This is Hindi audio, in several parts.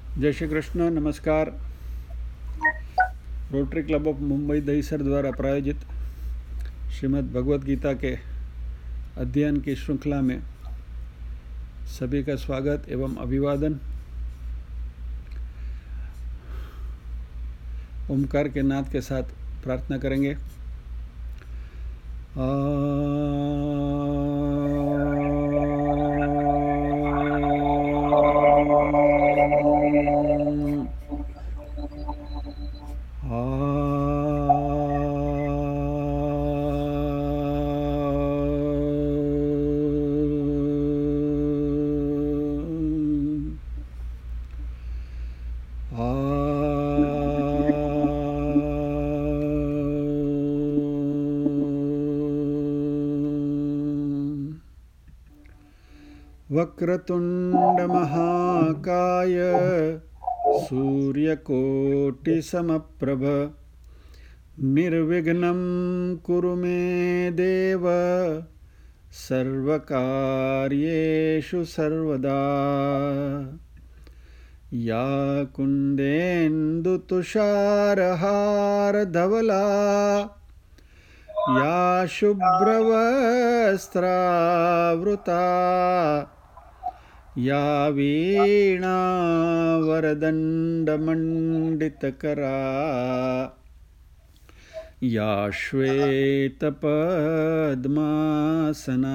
जय श्री कृष्ण। नमस्कार। Rotary Club of Mumbai Dahisar द्वारा प्रायोजित श्रीमद् भगवद गीता के अध्ययन की श्रृंखला में सभी का स्वागत एवं अभिवादन। ओमकार के नाद के साथ प्रार्थना करेंगे। वक्रतुण्डमहाकाय सूर्यकोटिसमप्रभ निर्विघ्नं कुरु मे देव सर्वकार्येषु सर्वदा। या कुन्देन्दुतुषारहारधवला या शुभ्रवस्त्रावृता या वीणावरदण्डमण्डितकरा या श्वेतपद्मासना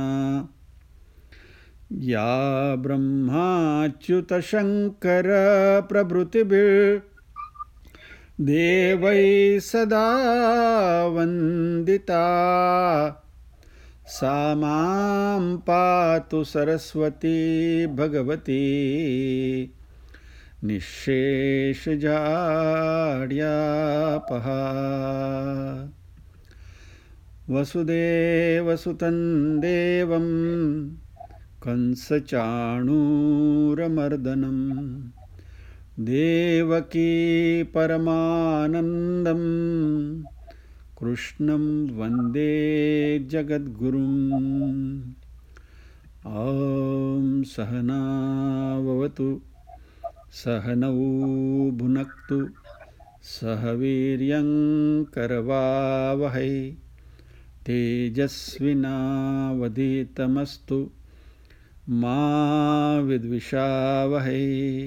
या ब्रह्माच्युतशङ्करप्रभृतिभिर्देवैः सदा वन्दिता सा मां पातु सरस्वती भगवती निःशेषजाड्यापहा। वसुदेवसुतं देवं कंसचाणूरमर्दनं देवकी परमानन्दं कृष्णं वन्दे जगद्गुरुम्। ॐ सहना भवतु सहनौ भुनक्तु सह वीर्यं करवावहै तेजस्विनावधीतमस्तु मा विद्विषावहै।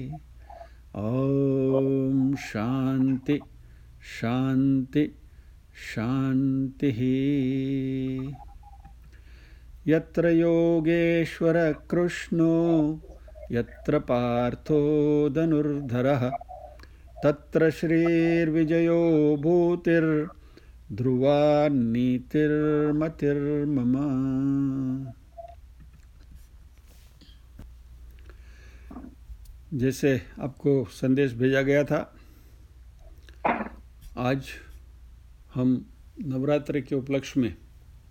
ॐ शान्ति शान्ति शान्तिः। यत्र योगेश्वर कृष्णो यत्र पार्थो धनुर्धरः तत्र श्रीर्विजयो भूतिर्ध्रुवा नीतिर्मतिर्मम। जैसे आपको संदेश भेजा गया था, आज हम नवरात्रि के उपलक्ष्य में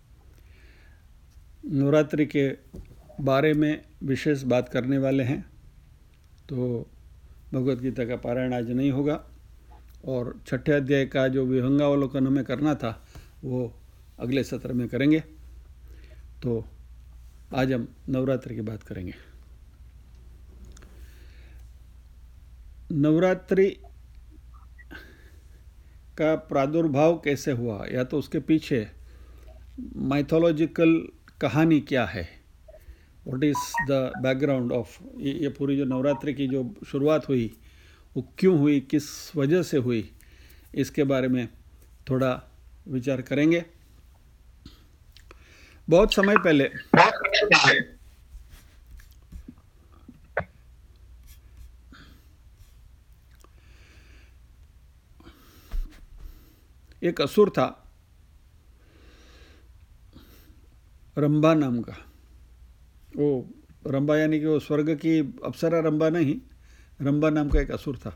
नवरात्रि के बारे में विशेष बात करने वाले हैं। तो भगवद गीता का पारायण आज नहीं होगा और छठे अध्याय का जो विहंगावलोकन हमें करना था वो अगले सत्र में करेंगे। तो आज हम नवरात्रि की बात करेंगे। नवरात्रि का प्रादुर्भाव कैसे हुआ, या तो उसके पीछे माइथोलॉजिकल कहानी क्या है, what is the background of ये पूरी जो नवरात्रि की जो शुरुआत हुई वो क्यों हुई, किस वजह से हुई, इसके बारे में थोड़ा विचार करेंगे। बहुत समय पहले एक असुर था रंभा नाम का। वो रंभा यानी कि वो स्वर्ग की अप्सरा रंभा नहीं, रंभा नाम का एक असुर था।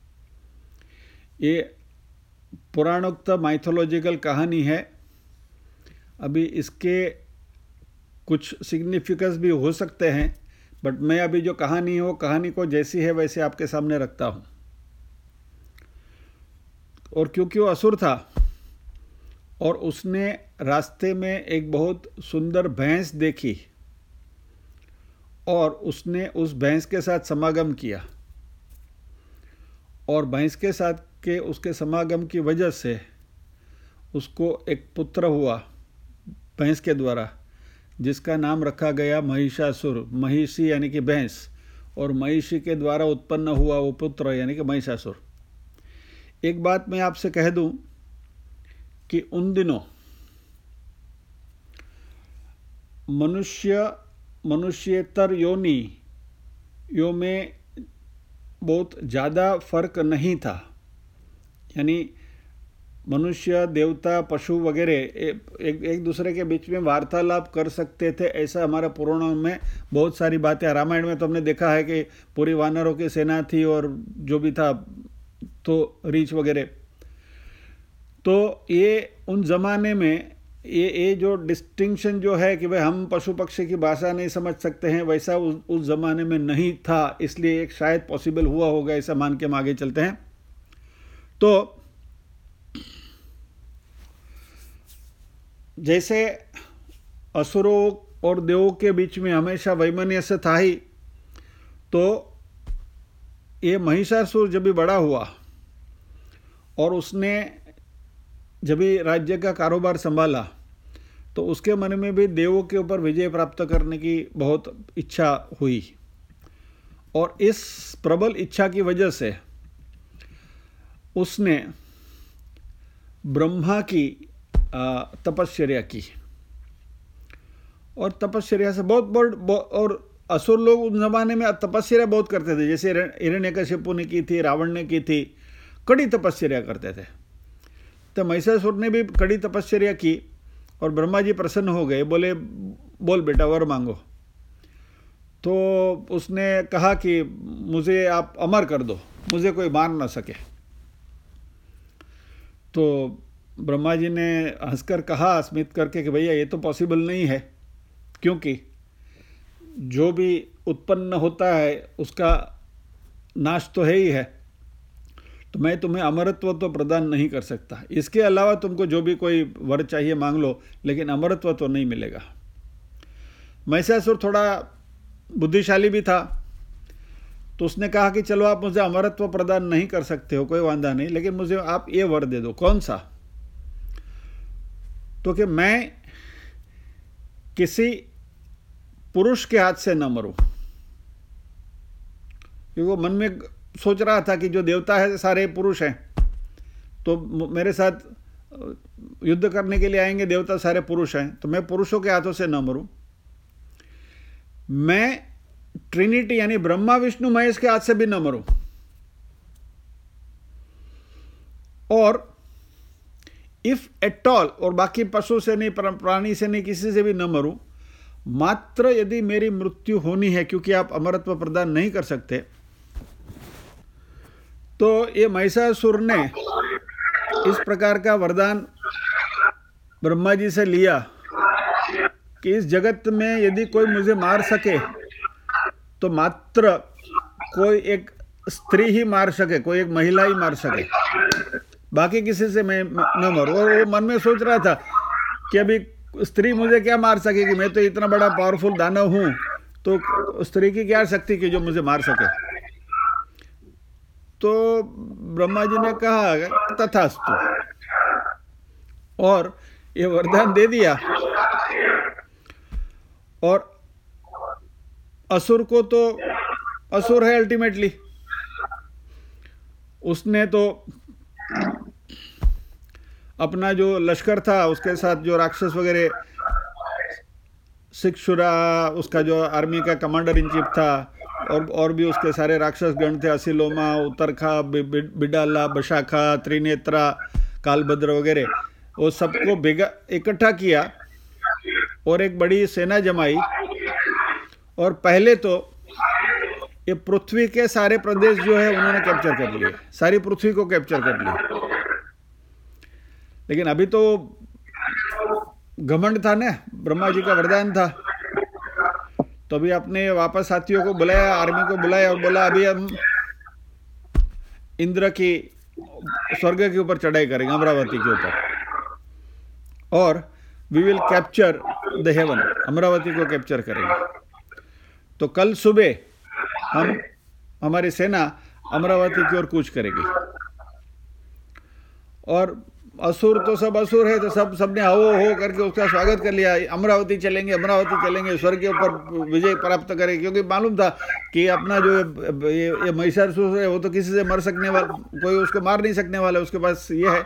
ये पुराणोक्त माइथोलॉजिकल कहानी है। अभी इसके कुछ सिग्निफिकेंस भी हो सकते हैं, बट मैं अभी जो कहानी है वो कहानी को जैसी है वैसे आपके सामने रखता हूँ। और क्योंकि वो असुर था और उसने रास्ते में एक बहुत सुंदर भैंस देखी और उसने उस भैंस के साथ समागम किया और भैंस के साथ के उसके समागम की वजह से उसको एक पुत्र हुआ भैंस के द्वारा, जिसका नाम रखा गया महिषासुर। महिषी यानी कि भैंस, और महिषी के द्वारा उत्पन्न हुआ वो पुत्र यानी कि महिषासुर। एक बात मैं आपसे कह दूं कि उन दिनों मनुष्येतर योनियों में बहुत ज़्यादा फर्क नहीं था, यानी मनुष्य, देवता, पशु वगैरह एक दूसरे के बीच में वार्तालाप कर सकते थे। ऐसा हमारे पुराणों में बहुत सारी बातें, रामायण में तो हमने देखा है कि पूरी वानरों की सेना थी और जो भी था तो रीछ वगैरह। तो ये उन ज़माने में ये जो डिस्टिंक्शन जो है कि भाई हम पशु पक्षी की भाषा नहीं समझ सकते हैं, वैसा उस ज़माने में नहीं था, इसलिए एक शायद पॉसिबल हुआ होगा, ऐसा मान के हम आगे चलते हैं। तो जैसे असुरों और देवों के बीच में हमेशा वैमनस्य था ही, तो ये महिषासुर जब भी बड़ा हुआ और उसने जब भी राज्य का कारोबार संभाला, तो उसके मन में भी देवों के ऊपर विजय प्राप्त करने की बहुत इच्छा हुई, और इस प्रबल इच्छा की वजह से उसने ब्रह्मा की तपश्चर्या की, और तपश्चर्या से और असुर लोग उस जमाने में तपस्या बहुत करते थे, जैसे हिरण्यकशिपु ने की थी, रावण ने की थी, कड़ी तपस्या करते थे। तो महिषासुर ने भी कड़ी तपस्या की और ब्रह्मा जी प्रसन्न हो गए, बोले बोल बेटा वर मांगो। तो उसने कहा कि मुझे आप अमर कर दो, मुझे कोई मार ना सके। तो ब्रह्मा जी ने हंसकर कहा स्मित करके कि भैया ये तो पॉसिबल नहीं है, क्योंकि जो भी उत्पन्न होता है उसका नाश तो है ही है, तो मैं तुम्हें अमरत्व तो प्रदान नहीं कर सकता। इसके अलावा तुमको जो भी कोई वर चाहिए मांग लो, लेकिन अमरत्व तो नहीं मिलेगा। महिषासुर थोड़ा बुद्धिशाली भी था, तो उसने कहा कि चलो आप मुझे अमरत्व प्रदान नहीं कर सकते हो, कोई वांधा नहीं, लेकिन मुझे आप ये वर दे दो। कौन सा? तो कि मैं किसी पुरुष के हाथ से न मरूं, क्योंकि वो मन में सोच रहा था कि जो देवता है सारे पुरुष हैं, तो मेरे साथ युद्ध करने के लिए आएंगे देवता सारे पुरुष हैं, तो मैं पुरुषों के हाथों से न मरूं। मैं ट्रिनिटी यानी ब्रह्मा विष्णु महेश के हाथ से भी न मरूं, और इफ एट ऑल, और बाकी पशु से नहीं, प्राणी से नहीं, किसी से भी न मरूं। मात्र यदि मेरी मृत्यु होनी है, क्योंकि आप अमरत्व प्रदान नहीं कर सकते, तो ये महिषासुर ने इस प्रकार का वरदान ब्रह्मा जी से लिया कि इस जगत में यदि कोई मुझे मार सके तो मात्र कोई एक स्त्री ही मार सके, कोई एक महिला ही मार सके, बाकी किसी से मैं न मरूं। और वो मन में सोच रहा था कि अभी स्त्री मुझे क्या मार सकेगी, मैं तो इतना बड़ा पावरफुल दानव हूं, तो स्त्री की क्या शक्ति कि जो मुझे मार सके। तो ब्रह्मा जी ने कहा तथास्तु, और ये वरदान दे दिया। और असुर को तो असुर है अल्टीमेटली, उसने तो अपना जो लश्कर था उसके साथ जो राक्षस वगैरह, शिक्षुरा उसका जो आर्मी का कमांडर इन चीफ था, और भी उसके सारे राक्षस गण थे, असिलोमा, उत्तरखा, बिडाला, बशाखा, त्रिनेत्रा, कालभद्र वगैरह, वो सबको इकट्ठा किया और एक बड़ी सेना जमाई। और पहले तो ये पृथ्वी के सारे प्रदेश जो है उन्होंने कैप्चर कर लिए, सारी पृथ्वी को कैप्चर कर लिया। लेकिन अभी तो घमंड था ना, ब्रह्मा जी का वरदान था, तो अभी अपने वापस साथियों को बुलाया, आर्मी को बुलाया और बोला अभी हम इंद्र की स्वर्ग के ऊपर चढ़ाई करेंगे, अमरावती के ऊपर, और we will capture the heaven, Amaravati को कैप्चर करेंगे। तो कल सुबह हमारी सेना अमरावती की ओर कूच करेगी। और असुर तो सब असुर है, तो सबने हो करके उसका स्वागत कर लिया। अमरावती चलेंगे, अमरावती चलेंगे, स्वर्ग के ऊपर विजय प्राप्त करेंगे, क्योंकि मालूम था कि अपना जो ये महिषासुर है वो तो किसी से मर सकने वाला, कोई उसको मार नहीं सकने वाला, उसके पास ये है।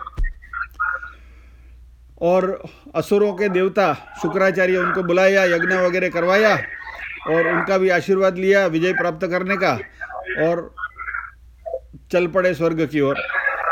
और असुरों के देवता शुक्राचार्य उनको बुलाया, यज्ञ वगैरह करवाया और उनका भी आशीर्वाद लिया विजय प्राप्त करने का, और चल पड़े स्वर्ग की ओर।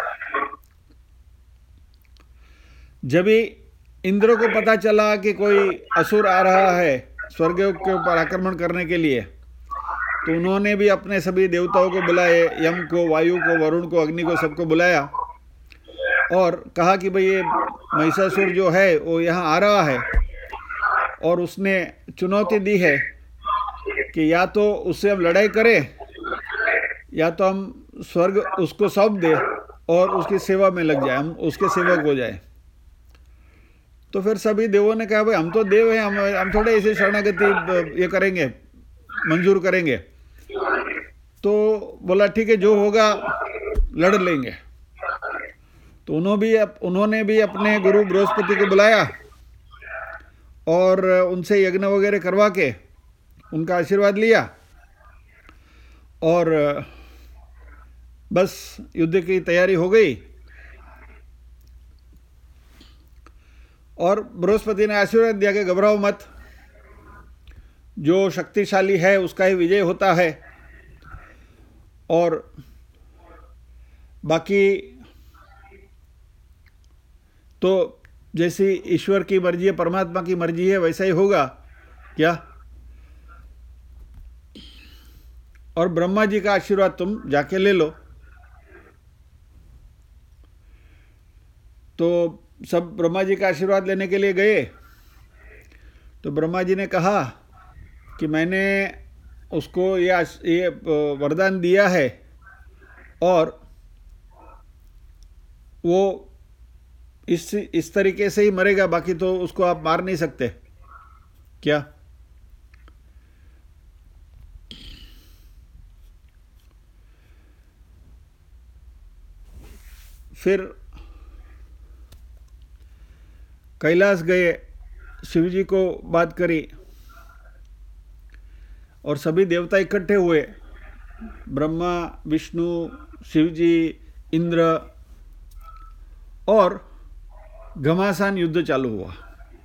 जब ही इंद्र को पता चला कि कोई असुर आ रहा है स्वर्ग के ऊपर आक्रमण करने के लिए, तो उन्होंने भी अपने सभी देवताओं को बुलाए, यम को, वायु को, वरुण को, अग्नि को, सबको बुलाया और कहा कि भाई ये महिषासुर जो है वो यहाँ आ रहा है, और उसने चुनौती दी है कि या तो उससे हम लड़ाई करें या तो हम स्वर्ग उसको सौंप दें और उसकी सेवा में लग जाए, हम उसके सेवक हो जाए। तो फिर सभी देवों ने कहा भाई हम तो देव हैं, हम थोड़े ऐसे शरणागति ये करेंगे, मंजूर करेंगे। तो बोला ठीक है, जो होगा लड़ लेंगे। तो उन्होंने भी अपने गुरु बृहस्पति को बुलाया और उनसे यज्ञ वगैरह करवा के उनका आशीर्वाद लिया, और बस युद्ध की तैयारी हो गई। और बृहस्पति ने आशीर्वाद दिया कि घबराओ मत, जो शक्तिशाली है उसका ही विजय होता है, और बाकी तो जैसी ईश्वर की मर्जी है, परमात्मा की मर्जी है, वैसा ही होगा क्या। और ब्रह्मा जी का आशीर्वाद तुम जाके ले लो। तो सब ब्रह्मा जी का आशीर्वाद लेने के लिए गए। तो ब्रह्मा जी ने कहा कि मैंने उसको ये वरदान दिया है और वो इस तरीके से ही मरेगा, बाकी तो उसको आप मार नहीं सकते क्या। फिर कैलाश गए, शिव जी को बात करी और सभी देवता इकट्ठे हुए, ब्रह्मा, विष्णु, शिव जी, इंद्र, और घमासान युद्ध चालू हुआ।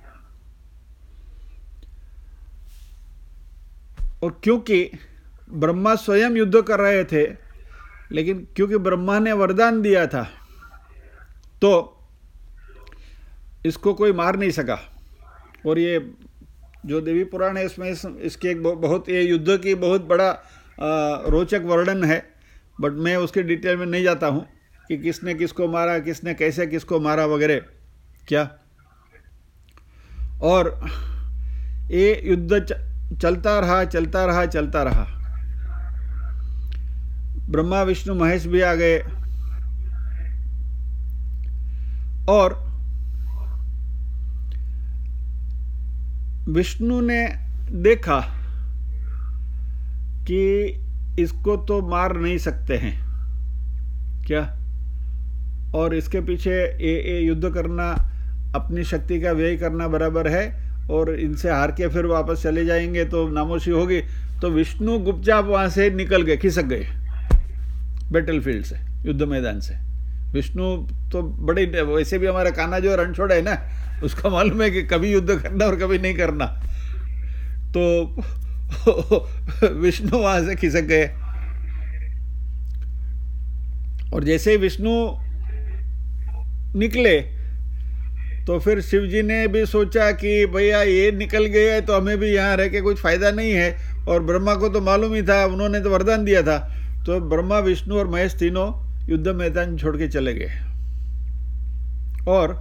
और क्योंकि ब्रह्मा स्वयं युद्ध कर रहे थे, लेकिन क्योंकि ब्रह्मा ने वरदान दिया था तो इसको कोई मार नहीं सका। और ये जो देवी पुराण है इसमें इसके एक बहुत, ये युद्ध की बहुत बड़ा रोचक वर्णन है, बट मैं उसके डिटेल में नहीं जाता हूँ कि किसने किसको मारा, किसने कैसे किसको मारा वगैरह क्या। और ये युद्ध चलता रहा चलता रहा चलता रहा। ब्रह्मा, विष्णु, महेश भी आ गए और विष्णु ने देखा कि इसको तो मार नहीं सकते हैं क्या, और इसके पीछे ये युद्ध करना, अपनी शक्ति का व्यय करना बराबर है, और इनसे हार के फिर वापस चले जाएंगे तो नामोशी होगी। तो विष्णु गुपचाप वहाँ से निकल गए, खिसक गए बैटलफील्ड से, युद्ध मैदान से। विष्णु तो बड़े, वैसे भी हमारा कान्हा जो रणछोड़ है ना, उसका मालूम है कि कभी युद्ध करना और कभी नहीं करना। तो विष्णु वहां से खिसक गए, और जैसे ही विष्णु निकले तो फिर शिव जी ने भी सोचा कि भैया ये निकल गए तो हमें भी यहाँ रह के कुछ फायदा नहीं है, और ब्रह्मा को तो मालूम ही था, उन्होंने तो वरदान दिया था। तो ब्रह्मा, विष्णु और महेश तीनों युद्ध मैदान छोड़ के चले गए, और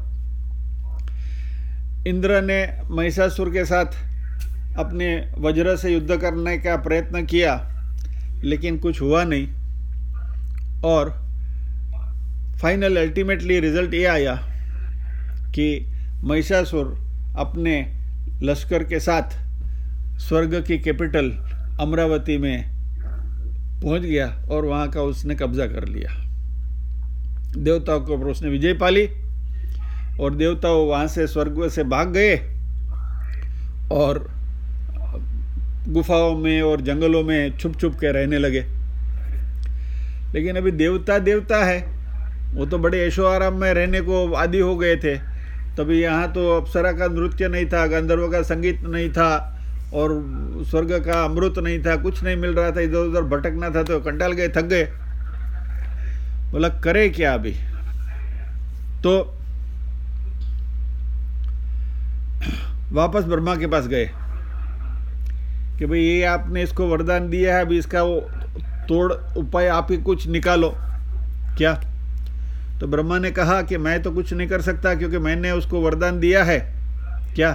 इंद्र ने महिषासुर के साथ अपने वज्र से युद्ध करने का प्रयत्न किया, लेकिन कुछ हुआ नहीं। और फाइनल अल्टीमेटली रिजल्ट ये आया कि महिषासुर अपने लश्कर के साथ स्वर्ग की कैपिटल अमरावती में पहुंच गया और वहाँ का उसने कब्जा कर लिया। देवताओं के ऊपर उसने विजय पा ली और देवता वहाँ से स्वर्ग से भाग गए और गुफाओं में और जंगलों में छुप छुप के रहने लगे। लेकिन अभी देवता देवता है, वो तो बड़े ऐशो आराम में रहने को आदी हो गए थे। तभी यहाँ तो अप्सरा का नृत्य नहीं था, गंधर्व का संगीत नहीं था और स्वर्ग का अमृत नहीं था, कुछ नहीं मिल रहा था, इधर उधर भटकना था, तो कंटाल गए, थक गए। बोला करे क्या अभी। तो वापस ब्रह्मा के पास गए कि भाई ये आपने इसको वरदान दिया है, अभी इसका वो तोड़ उपाय आप ही कुछ निकालो क्या। तो ब्रह्मा ने कहा कि मैं तो कुछ नहीं कर सकता क्योंकि मैंने उसको वरदान दिया है क्या,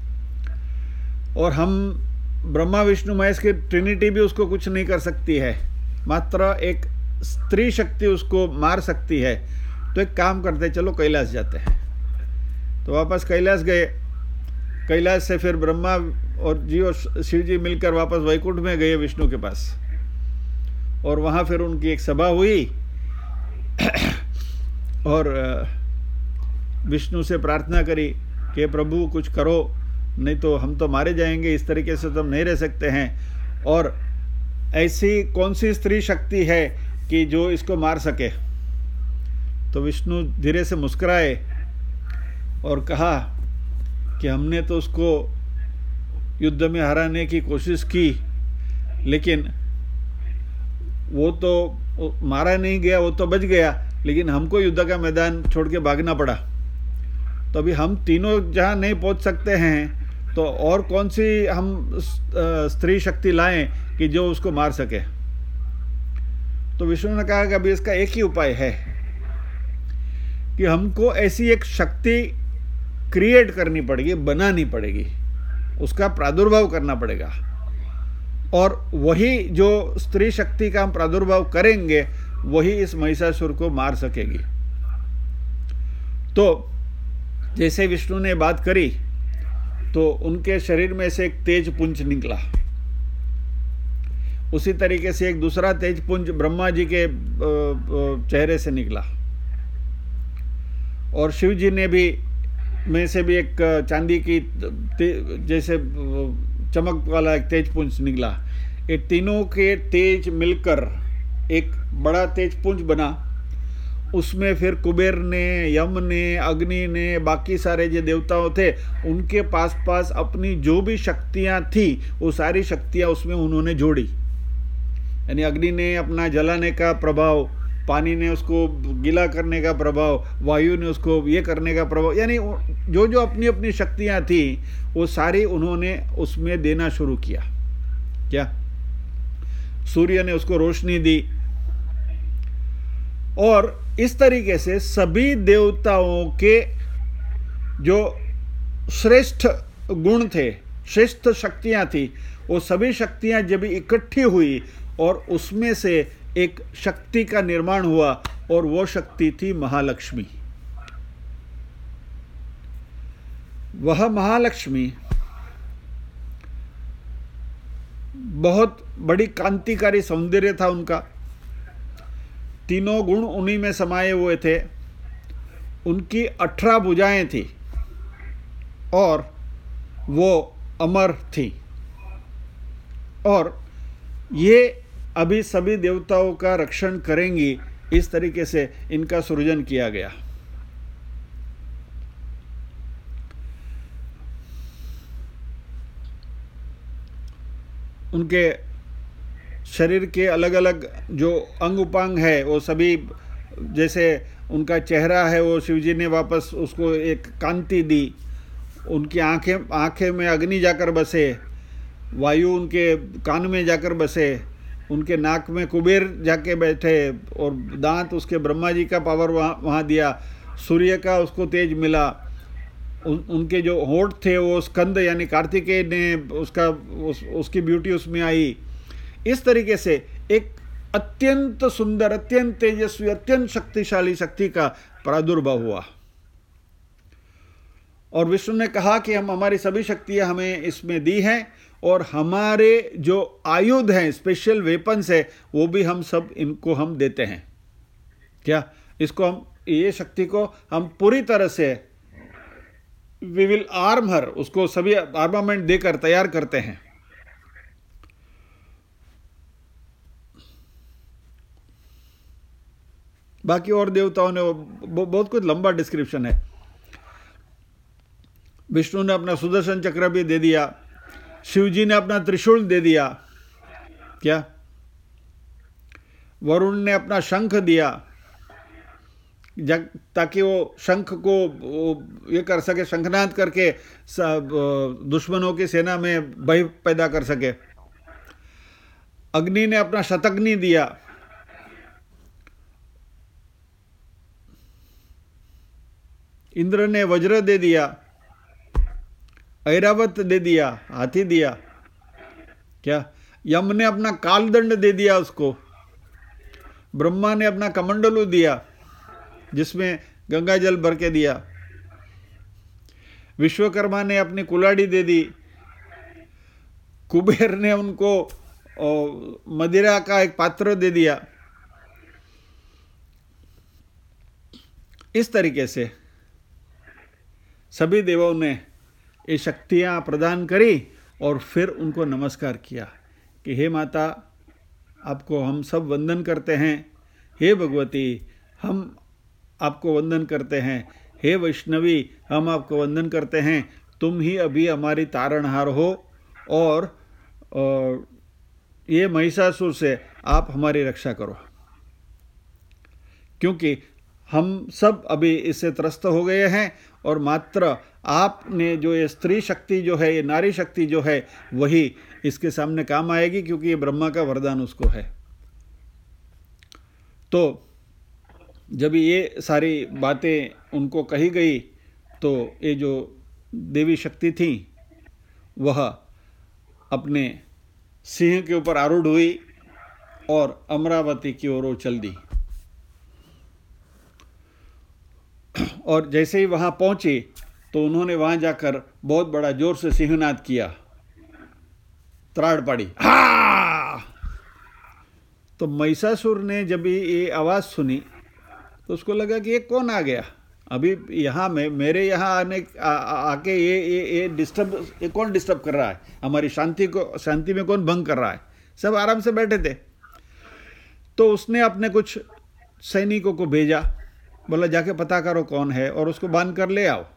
और हम ब्रह्मा विष्णु महेश की ट्रिनिटी भी उसको कुछ नहीं कर सकती है, मात्र एक स्त्री शक्ति उसको मार सकती है। तो एक काम करते, चलो कैलाश जाते हैं। तो वापस कैलाश गए। कैलाश से फिर ब्रह्मा और जी और शिव जी मिलकर वापस वैकुंठ में गए विष्णु के पास, और वहाँ फिर उनकी एक सभा हुई और विष्णु से प्रार्थना करी कि प्रभु कुछ करो, नहीं तो हम तो मारे जाएंगे, इस तरीके से तो हम नहीं रह सकते हैं। और ऐसी कौन सी स्त्री शक्ति है कि जो इसको मार सके। तो विष्णु धीरे से मुस्कुराए और कहा कि हमने तो उसको युद्ध में हराने की कोशिश की, लेकिन वो तो मारा नहीं गया, वो तो बच गया, लेकिन हमको युद्ध का मैदान छोड़ के भागना पड़ा। तो अभी हम तीनों जहाँ नहीं पहुँच सकते हैं, तो और कौन सी हम स्त्री शक्ति लाएं कि जो उसको मार सके। तो विष्णु ने कहा कि अभी इसका एक ही उपाय है कि हमको ऐसी एक शक्ति क्रिएट करनी पड़ेगी, बनानी पड़ेगी, उसका प्रादुर्भाव करना पड़ेगा, और वही जो स्त्री शक्ति का हम प्रादुर्भाव करेंगे वही इस महिषासुर को मार सकेगी। तो जैसे विष्णु ने बात करी तो उनके शरीर में से एक तेज पुंज निकला। उसी तरीके से एक दूसरा तेज पुंज ब्रह्मा जी के चेहरे से निकला, और शिव जी ने भी में से भी एक चांदी की जैसे चमक वाला एक तेज पुंज निकला। ये तीनों के तेज मिलकर एक बड़ा तेज पुंज बना। उसमें फिर कुबेर ने, यम ने, अग्नि ने, बाकी सारे जो देवताओं थे उनके पास पास अपनी जो भी शक्तियां थी वो सारी शक्तियां उसमें उन्होंने जोड़ी। यानी अग्नि ने अपना जलाने का प्रभाव, पानी ने उसको गीला करने का प्रभाव, वायु ने उसको ये करने का प्रभाव, यानी जो जो अपनी अपनी शक्तियां थी वो सारी उन्होंने उसमें देना शुरू किया। क्या सूर्य ने उसको रोशनी दी, और इस तरीके से सभी देवताओं के जो श्रेष्ठ गुण थे, श्रेष्ठ शक्तियां थी, वो सभी शक्तियां जब इकट्ठी हुई और उसमें से एक शक्ति का निर्माण हुआ, और वो शक्ति थी महालक्ष्मी। वह महालक्ष्मी बहुत बड़ी कांतिकारी सौंदर्य था उनका, तीनों गुण उन्हीं में समाये हुए थे। उनकी 18 भुजाएं थी और वो अमर थी, और ये अभी सभी देवताओं का रक्षण करेंगी। इस तरीके से इनका सृजन किया गया। उनके शरीर के अलग अलग जो अंग उपांग है वो सभी, जैसे उनका चेहरा है वो शिवजी ने वापस उसको एक कांति दी। उनकी आँखें में अग्नि जाकर बसे, वायु उनके कान में जाकर बसे, उनके नाक में कुबेर जाके बैठे, और दांत उसके ब्रह्मा जी का पावर वहाँ दिया, सूर्य का उसको तेज मिला। उनके जो होंठ थे वो स्कंद यानी कार्तिकेय ने उसकी ब्यूटी उसमें आई। इस तरीके से एक अत्यंत सुंदर, अत्यंत तेजस्वी, अत्यंत शक्तिशाली शक्ति का प्रादुर्भाव हुआ। और विष्णु ने कहा कि हम हमारी सभी शक्तियां हमें इसमें दी हैं, और हमारे जो आयुध हैं, स्पेशल वेपन्स है, वो भी हम सब इनको हम देते हैं। क्या इसको हम, ये शक्ति को हम पूरी तरह से वी विल आर्म हर, उसको सभी आर्मामेंट देकर तैयार करते हैं। बाकी और देवताओं ने बहुत कुछ लंबा डिस्क्रिप्शन है। विष्णु ने अपना सुदर्शन चक्र भी दे दिया, शिव जी ने अपना त्रिशूल दे दिया, क्या वरुण ने अपना शंख दिया ताकि वो शंख को ये कर सके, शंखनाद करके दुश्मनों की सेना में भय पैदा कर सके। अग्नि ने अपना शतग्नि दिया, इंद्र ने वज्र दे दिया, ऐरावत दे दिया, हाथी दिया, क्या यम ने अपना कालदंड दे दिया उसको, ब्रह्मा ने अपना कमंडलू दिया जिसमें गंगा जल भर के दिया, विश्वकर्मा ने अपनी कुल्हाड़ी दे दी, कुबेर ने उनको मदिरा का एक पात्र दे दिया। इस तरीके से सभी देवों ने ये शक्तियाँ प्रदान करी और फिर उनको नमस्कार किया कि हे माता, आपको हम सब वंदन करते हैं, हे भगवती हम आपको वंदन करते हैं, हे वैष्णवी हम आपको वंदन करते हैं, तुम ही अभी हमारी तारणहार हो और ये महिषासुर से आप हमारी रक्षा करो, क्योंकि हम सब अभी इससे त्रस्त हो गए हैं और मात्र आपने जो ये स्त्री शक्ति जो है, ये नारी शक्ति जो है, वही इसके सामने काम आएगी, क्योंकि ये ब्रह्मा का वरदान उसको है। तो जब ये सारी बातें उनको कही गई तो ये जो देवी शक्ति थी वह अपने सिंह के ऊपर आरूढ़ हुई और अमरावती की ओर चल दी। और जैसे ही वहाँ पहुँची तो उन्होंने वहाँ जाकर बहुत बड़ा जोर से सिंहनाद किया, त्राड़ पड़ी, हा! तो महिषासुर ने जब ये आवाज़ सुनी तो उसको लगा कि ये कौन आ गया अभी यहाँ में, मेरे यहाँ आने आके ये डिस्टर्ब, ये कौन डिस्टर्ब कर रहा है, हमारी शांति में कौन भंग कर रहा है। सब आराम से बैठे थे। तो उसने अपने कुछ सैनिकों को भेजा, बोला जाके पता करो कौन है और उसको बांध कर ले आओ।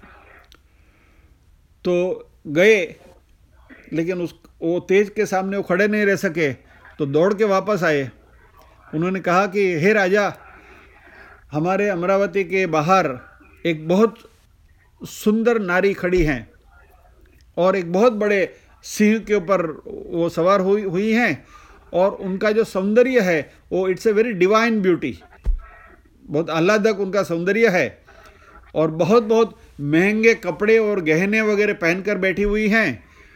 तो गए, लेकिन वो तेज के सामने वो खड़े नहीं रह सके, तो दौड़ के वापस आए। उन्होंने कहा कि हे राजा, हमारे अमरावती के बाहर एक बहुत सुंदर नारी खड़ी हैं और एक बहुत बड़े सिंह के ऊपर वो सवार हुई हैं और उनका जो सौंदर्य है वो it's a very divine beauty, बहुत आह्लादक उनका सौंदर्य है और बहुत बहुत महंगे कपड़े और गहने वगैरह पहनकर बैठी हुई हैं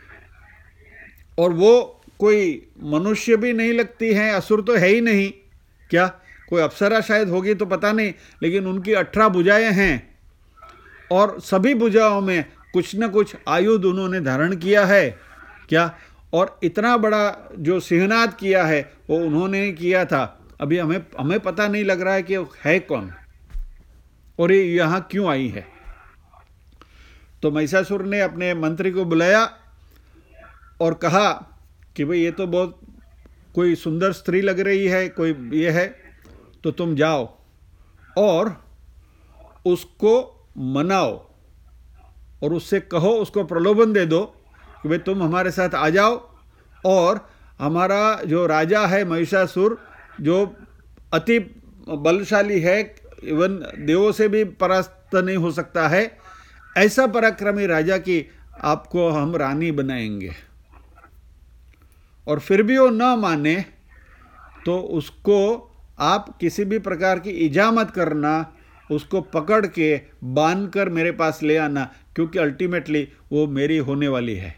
और वो कोई मनुष्य भी नहीं लगती हैं, असुर तो है ही नहीं, क्या कोई अप्सरा शायद होगी तो पता नहीं, लेकिन उनकी 18 भुजाएं हैं और सभी भुजाओं में कुछ न कुछ आयुध उन्होंने धारण किया है, क्या और इतना बड़ा जो सिंहनाद किया है वो उन्होंने किया था। अभी हमें पता नहीं लग रहा है कि वो है कौन और ये यहाँ क्यों आई है। तो महिषासुर ने अपने मंत्री को बुलाया और कहा कि भाई ये तो बहुत कोई सुंदर स्त्री लग रही है, कोई ये है, तो तुम जाओ और उसको मनाओ और उससे कहो, उसको प्रलोभन दे दो कि भाई तुम हमारे साथ आ जाओ और हमारा जो राजा है महिषासुर, जो अति बलशाली है, इवन देवों से भी परास्त नहीं हो सकता है, ऐसा पराक्रमी राजा की आपको हम रानी बनाएंगे। और फिर भी वो न माने तो उसको आप किसी भी प्रकार की ईजा मत करना, उसको पकड़ के बांध कर मेरे पास ले आना, क्योंकि अल्टीमेटली वो मेरी होने वाली है।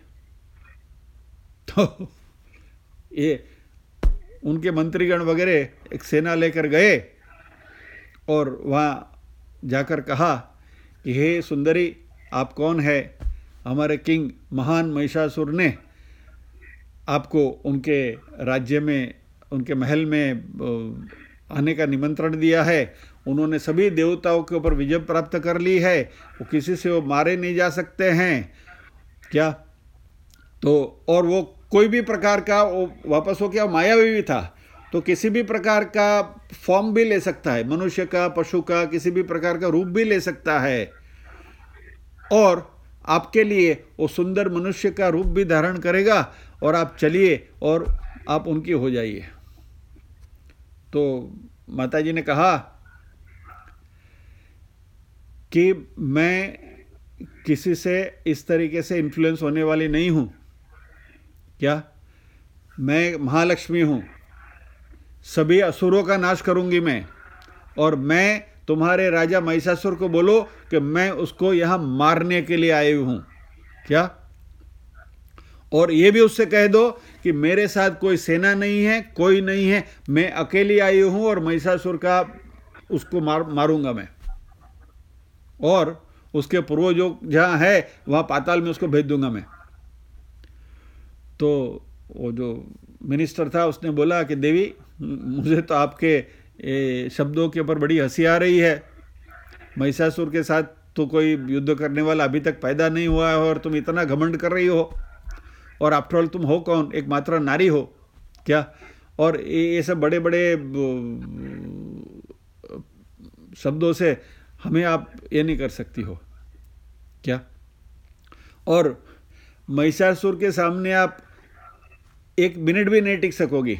तो ये उनके मंत्रीगण वगैरह एक सेना लेकर गए और वहाँ जाकर कहा कि हे सुंदरी, आप कौन है? हमारे किंग महान महिषासुर ने आपको उनके राज्य में, उनके महल में आने का निमंत्रण दिया है। उन्होंने सभी देवताओं के ऊपर विजय प्राप्त कर ली है, वो किसी से वो मारे नहीं जा सकते हैं क्या। तो और वो कोई भी प्रकार का, वो वापस हो क्या मायावी भी था, तो किसी भी प्रकार का फॉर्म भी ले सकता है, मनुष्य का, पशु का, किसी भी प्रकार का रूप भी ले सकता है, और आपके लिए वो सुंदर मनुष्य का रूप भी धारण करेगा, और आप चलिए और आप उनकी हो जाइए। तो माताजी ने कहा कि मैं किसी से इस तरीके से इन्फ्लुएंस होने वाली नहीं हूँ क्या, मैं महालक्ष्मी हूँ, सभी असुरों का नाश करूँगी मैं, और मैं तुम्हारे राजा महिषासुर को बोलो कि मैं उसको यहाँ मारने के लिए आई हूँ क्या, और ये भी उससे कह दो कि मेरे साथ कोई सेना नहीं है, कोई नहीं है, मैं अकेली आई हूँ और महिषासुर का उसको मारूंगा मैं, और उसके पूर्वजों जहाँ है वहाँ पाताल में उसको भेज दूंगा मैं। तो वो जो मिनिस्टर था उसने बोला कि देवी, मुझे तो आपके शब्दों के ऊपर बड़ी हंसी आ रही है, महिषासुर के साथ तो कोई युद्ध करने वाला अभी तक पैदा नहीं हुआ है और तुम इतना घमंड कर रही हो, और आफ्टर ऑल तुम हो कौन, एक मात्र नारी हो क्या, और ये सब बड़े बड़े शब्दों से हमें आप ये नहीं कर सकती हो क्या, और महिषासुर के सामने आप एक मिनट भी नहीं टिक सकोगी,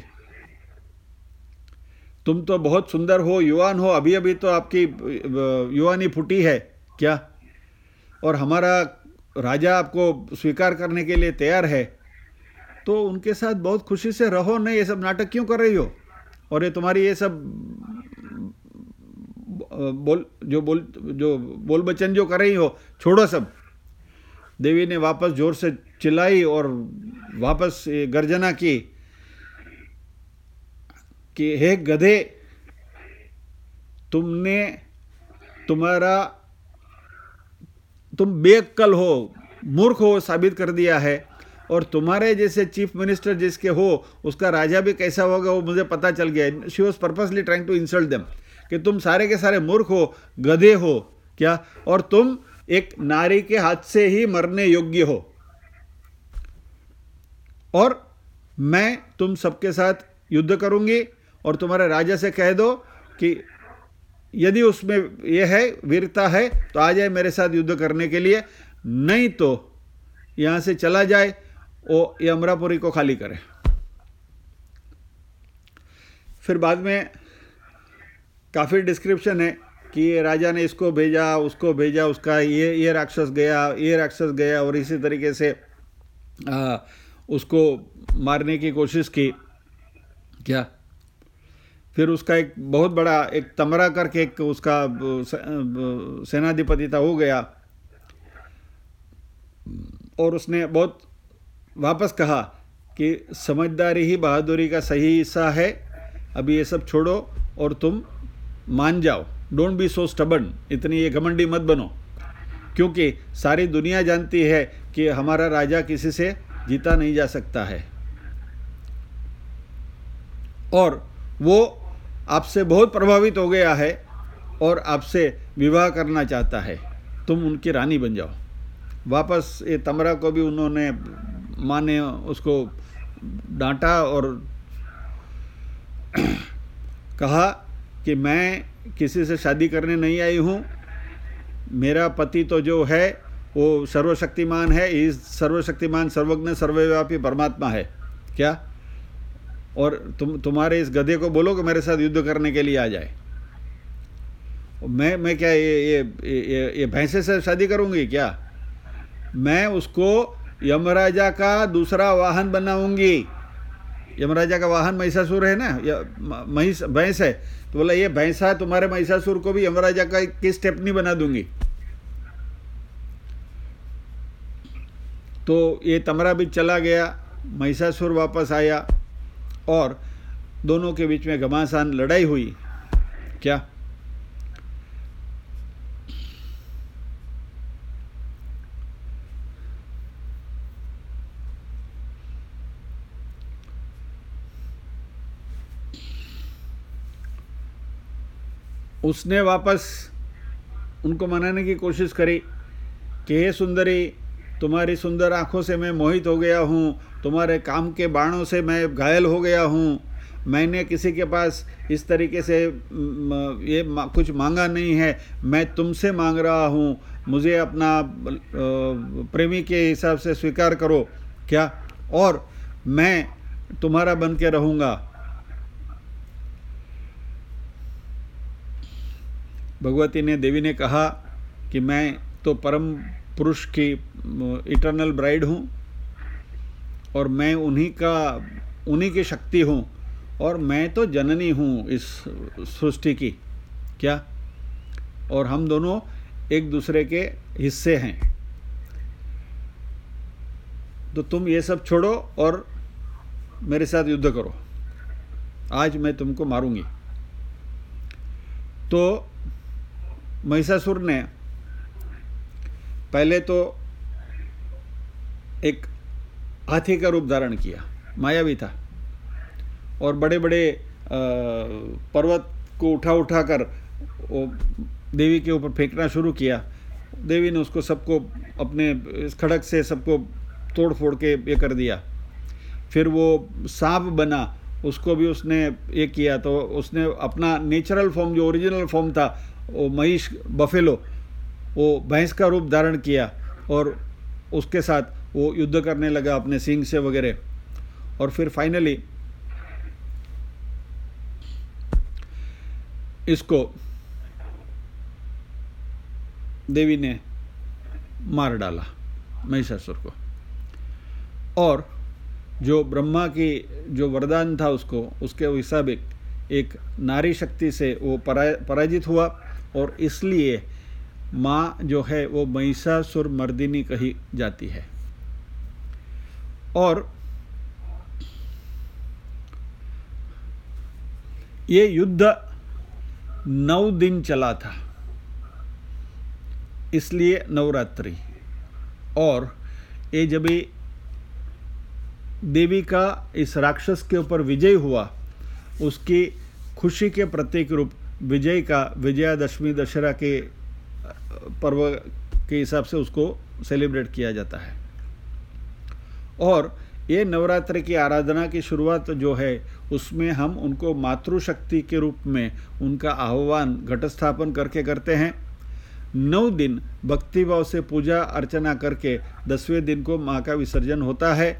तुम तो बहुत सुंदर हो, युवान हो, अभी अभी तो आपकी युवानी फूटी है क्या, और हमारा राजा आपको स्वीकार करने के लिए तैयार है, तो उनके साथ बहुत खुशी से रहो, नहीं ये सब नाटक क्यों कर रही हो, और ये तुम्हारी ये सब बोल बचन जो कर रही हो छोड़ो सब। देवी ने वापस जोर से चिल्लाई और वापस गर्जना की कि हे गधे, तुम बेअक्कल हो, मूर्ख हो साबित कर दिया है, और तुम्हारे जैसे चीफ मिनिस्टर जिसके हो उसका राजा भी कैसा होगा वो मुझे पता चल गया। She was purposely trying to insult them कि तुम सारे के सारे मूर्ख हो, गधे हो क्या, और तुम एक नारी के हाथ से ही मरने योग्य हो, और मैं तुम सबके साथ युद्ध करूंगी, और तुम्हारे राजा से कह दो कि यदि उसमें यह है वीरता है तो आ जाए मेरे साथ युद्ध करने के लिए, नहीं तो यहाँ से चला जाए, वो ये अमरापुरी को खाली करे। फिर बाद में काफ़ी डिस्क्रिप्शन है कि ये राजा ने इसको भेजा, उसको भेजा, उसका ये राक्षस गया, ये राक्षस गया, और इसी तरीके से उसको मारने की कोशिश की क्या। फिर उसका एक बहुत बड़ा एक तमरा करके एक उसका सेनाधिपति था, हो गया, और उसने बहुत वापस कहा कि समझदारी ही बहादुरी का सही हिस्सा है, अभी ये सब छोड़ो और तुम मान जाओ, डोंट बी सो स्टबर्न, इतनी ये घमंडी मत बनो, क्योंकि सारी दुनिया जानती है कि हमारा राजा किसी से जीता नहीं जा सकता है, और वो आपसे बहुत प्रभावित हो गया है और आपसे विवाह करना चाहता है, तुम उनकी रानी बन जाओ। वापस ये तमरा को भी उन्होंने, माँ ने उसको डांटा और कहा कि मैं किसी से शादी करने नहीं आई हूँ, मेरा पति तो जो है वो सर्वशक्तिमान है, इस सर्वशक्तिमान सर्वज्ञ सर्वव्यापी परमात्मा है क्या, और तुम्हारे इस गधे को बोलो कि मेरे साथ युद्ध करने के लिए आ जाए। मैं क्या ये भैंसे से शादी करूँगी क्या, मैं उसको यमराजा का दूसरा वाहन बनाऊंगी। यमराजा का वाहन महिषासुर है ना, भैंस है, तो बोला ये भैंसा तुम्हारे महिषासुर को भी यमराजा का की स्टेपनी बना दूंगी। तो ये तमरा भी चला गया, महिषासुर वापस आया, और दोनों के बीच में घमासान लड़ाई हुई क्या। उसने वापस उनको मनाने की कोशिश करी कि हे सुंदरी, तुम्हारी सुंदर आँखों से मैं मोहित हो गया हूँ, तुम्हारे काम के बाणों से मैं घायल हो गया हूँ, मैंने किसी के पास इस तरीके से कुछ मांगा नहीं है, मैं तुमसे मांग रहा हूँ, मुझे अपना प्रेमी के हिसाब से स्वीकार करो क्या, और मैं तुम्हारा बन के रहूँगा। भगवती ने, देवी ने कहा कि मैं तो परम पुरुष की इटर्नल ब्राइड हूँ और मैं उन्हीं की शक्ति हूँ और मैं तो जननी हूँ इस सृष्टि की क्या, और हम दोनों एक दूसरे के हिस्से हैं। तो तुम ये सब छोड़ो और मेरे साथ युद्ध करो, आज मैं तुमको मारूंगी। तो महिषासुर ने पहले तो एक हाथी का रूप धारण किया, मायावी था, और बड़े बड़े पर्वत को उठा कर वो देवी के ऊपर फेंकना शुरू किया। देवी ने उसको सबको अपने इस खड़क से सबको तोड़ फोड़ के ये कर दिया। फिर वो सांप बना, उसको भी उसने ये किया, तो उसने अपना नेचुरल फॉर्म जो ओरिजिनल फॉर्म था, वो महिष बफेलो, वो भैंस का रूप धारण किया और उसके साथ वो युद्ध करने लगा अपने सींग से वगैरह। और फिर फाइनली इसको देवी ने मार डाला, महिषासुर को, और जो ब्रह्मा की जो वरदान था उसको, उसके हिसाब एक नारी शक्ति से वो पराजित हुआ, और इसलिए माँ जो है वो महिषासुर मर्दिनी कही जाती है। और ये युद्ध 9 दिन चला था, इसलिए नवरात्रि। और ये जब देवी का इस राक्षस के ऊपर विजय हुआ, उसकी खुशी के प्रतीक रूप विजय का विजयादशमी दशहरा के पर्व के हिसाब से उसको सेलिब्रेट किया जाता है। और ये नवरात्रि की आराधना की शुरुआत जो है उसमें हम उनको मातृशक्ति के रूप में उनका आह्वान घटस्थापन करके करते हैं। 9 दिन भक्तिभाव से पूजा अर्चना करके 10वें दिन को माँ का विसर्जन होता है।